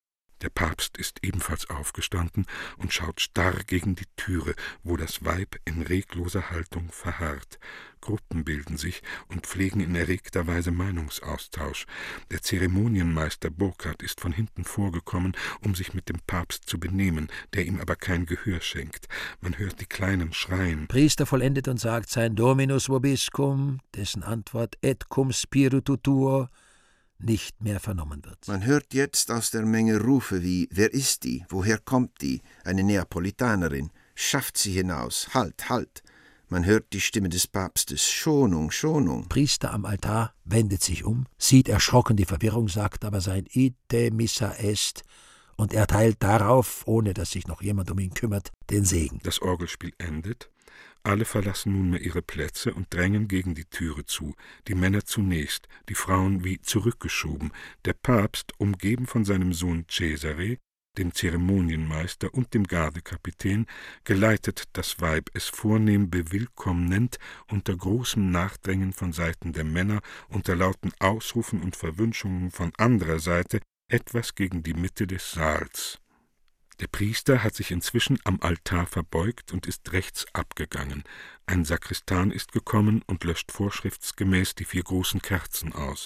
Der Papst ist ebenfalls aufgestanden und schaut starr gegen die Türe, wo das Weib in regloser Haltung verharrt. Gruppen bilden sich und pflegen in erregter Weise Meinungsaustausch. Der Zeremonienmeister Burkhard ist von hinten vorgekommen, um sich mit dem Papst zu benehmen, der ihm aber kein Gehör schenkt. Man hört die Kleinen schreien. Priester vollendet und sagt sein Dominus vobiscum, dessen Antwort et cum spiritu tuo nicht mehr vernommen wird. Man hört jetzt aus der Menge Rufe wie: Wer ist die? Woher kommt die? Eine Neapolitanerin. Schafft sie hinaus. Halt, halt. Man hört die Stimme des Papstes. Schonung, Schonung. Priester am Altar wendet sich um, sieht erschrocken die Verwirrung, sagt aber sein Ite missa est und erteilt darauf, ohne dass sich noch jemand um ihn kümmert, den Segen. Das Orgelspiel endet. Alle verlassen nunmehr ihre Plätze und drängen gegen die Türe zu, die Männer zunächst, die Frauen wie zurückgeschoben, der Papst, umgeben von seinem Sohn Cesare, dem Zeremonienmeister und dem Gardekapitän, geleitet das Weib, es vornehm bewillkommnend, unter großem Nachdrängen von Seiten der Männer, unter lauten Ausrufen und Verwünschungen von anderer Seite, etwas gegen die Mitte des Saals. Der Priester hat sich inzwischen am Altar verbeugt und ist rechts abgegangen. Ein Sakristan ist gekommen und löscht vorschriftsgemäß die vier großen Kerzen aus.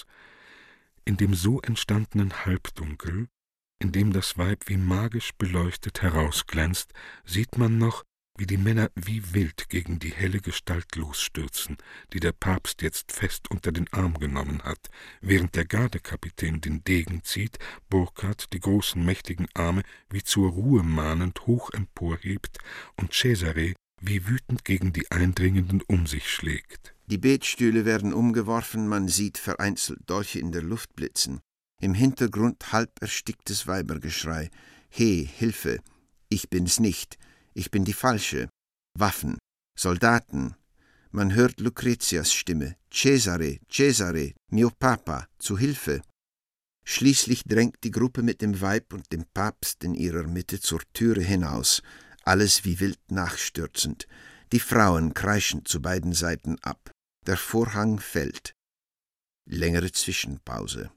In dem so entstandenen Halbdunkel, in dem das Weib wie magisch beleuchtet herausglänzt, sieht man noch, wie die Männer wie wild gegen die helle Gestalt losstürzen, die der Papst jetzt fest unter den Arm genommen hat, während der Gardekapitän den Degen zieht, Burkhard die großen mächtigen Arme wie zur Ruhe mahnend hoch emporhebt und Cesare wie wütend gegen die Eindringenden um sich schlägt. Die Betstühle werden umgeworfen, man sieht vereinzelt Dolche in der Luft blitzen. Im Hintergrund halb ersticktes Weibergeschrei. He, Hilfe, ich bin's nicht. Ich bin die Falsche. Waffen, Soldaten. Man hört Lucretias Stimme. Cesare, Cesare, mio Papa, zu Hilfe. Schließlich drängt die Gruppe mit dem Weib und dem Papst in ihrer Mitte zur Türe hinaus, alles wie wild nachstürzend. Die Frauen kreischen zu beiden Seiten ab. Der Vorhang fällt. Längere Zwischenpause.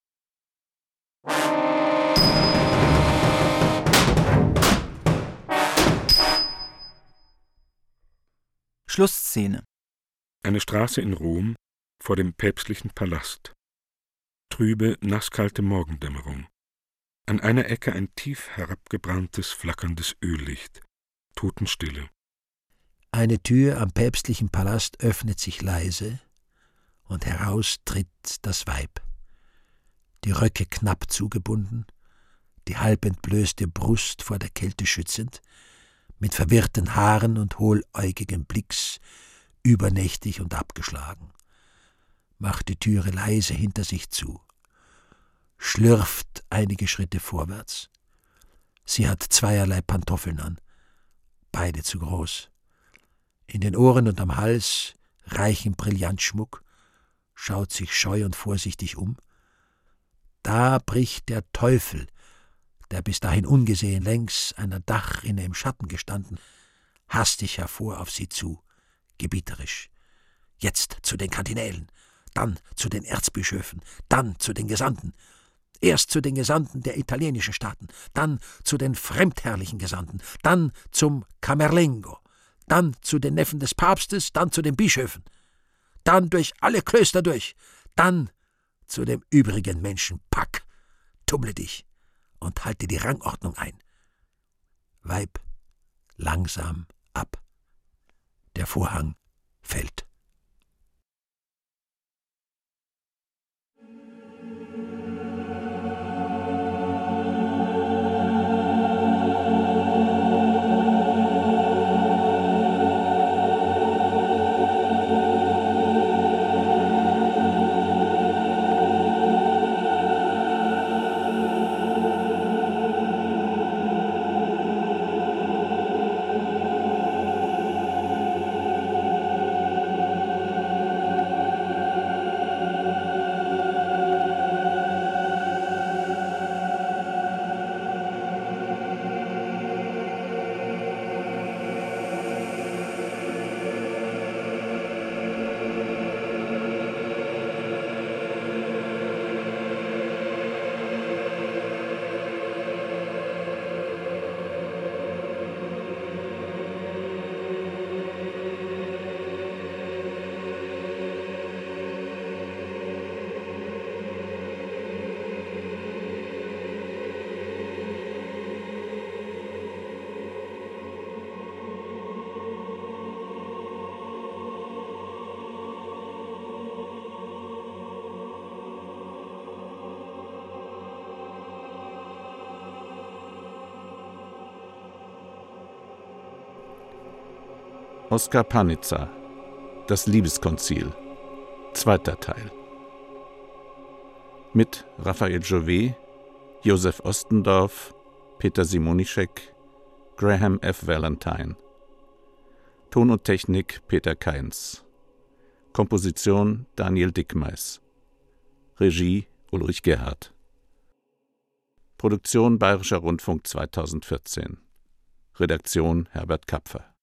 Schlussszene. Eine Straße in Rom vor dem päpstlichen Palast. Trübe, nasskalte Morgendämmerung. An einer Ecke ein tief herabgebranntes, flackerndes Öllicht. Totenstille. Eine Tür am päpstlichen Palast öffnet sich leise, und heraus tritt das Weib. Die Röcke knapp zugebunden, die halb entblößte Brust vor der Kälte schützend, mit verwirrten Haaren und hohläugigem Blicks, übernächtig und abgeschlagen, macht die Türe leise hinter sich zu, schlürft einige Schritte vorwärts. Sie hat zweierlei Pantoffeln an, beide zu groß. In den Ohren und am Hals reichen Brillantschmuck, schaut sich scheu und vorsichtig um. Da bricht der Teufel, der bis dahin ungesehen längs einer Dachrinne im Schatten gestanden, hastig hervor auf sie zu, gebieterisch. Jetzt zu den Kardinälen, dann zu den Erzbischöfen, dann zu den Gesandten. Erst zu den Gesandten der italienischen Staaten, dann zu den fremdherrlichen Gesandten, dann zum Camerlengo, dann zu den Neffen des Papstes, dann zu den Bischöfen, dann durch alle Klöster durch, dann zu dem übrigen Menschenpack. Tummle dich und halte die Rangordnung ein. Weib langsam ab. Der Vorhang fällt. Oskar Panizza, Das Liebeskonzil, zweiter Teil. Mit Raphael Jouvet, Josef Ostendorf, Peter Simonischek, Graham F. Valentine. Ton und Technik Peter Kainz. Komposition Daniel Dickmeis. Regie Ulrich Gerhardt. Produktion Bayerischer Rundfunk zweitausendvierzehn. Redaktion Herbert Kapfer.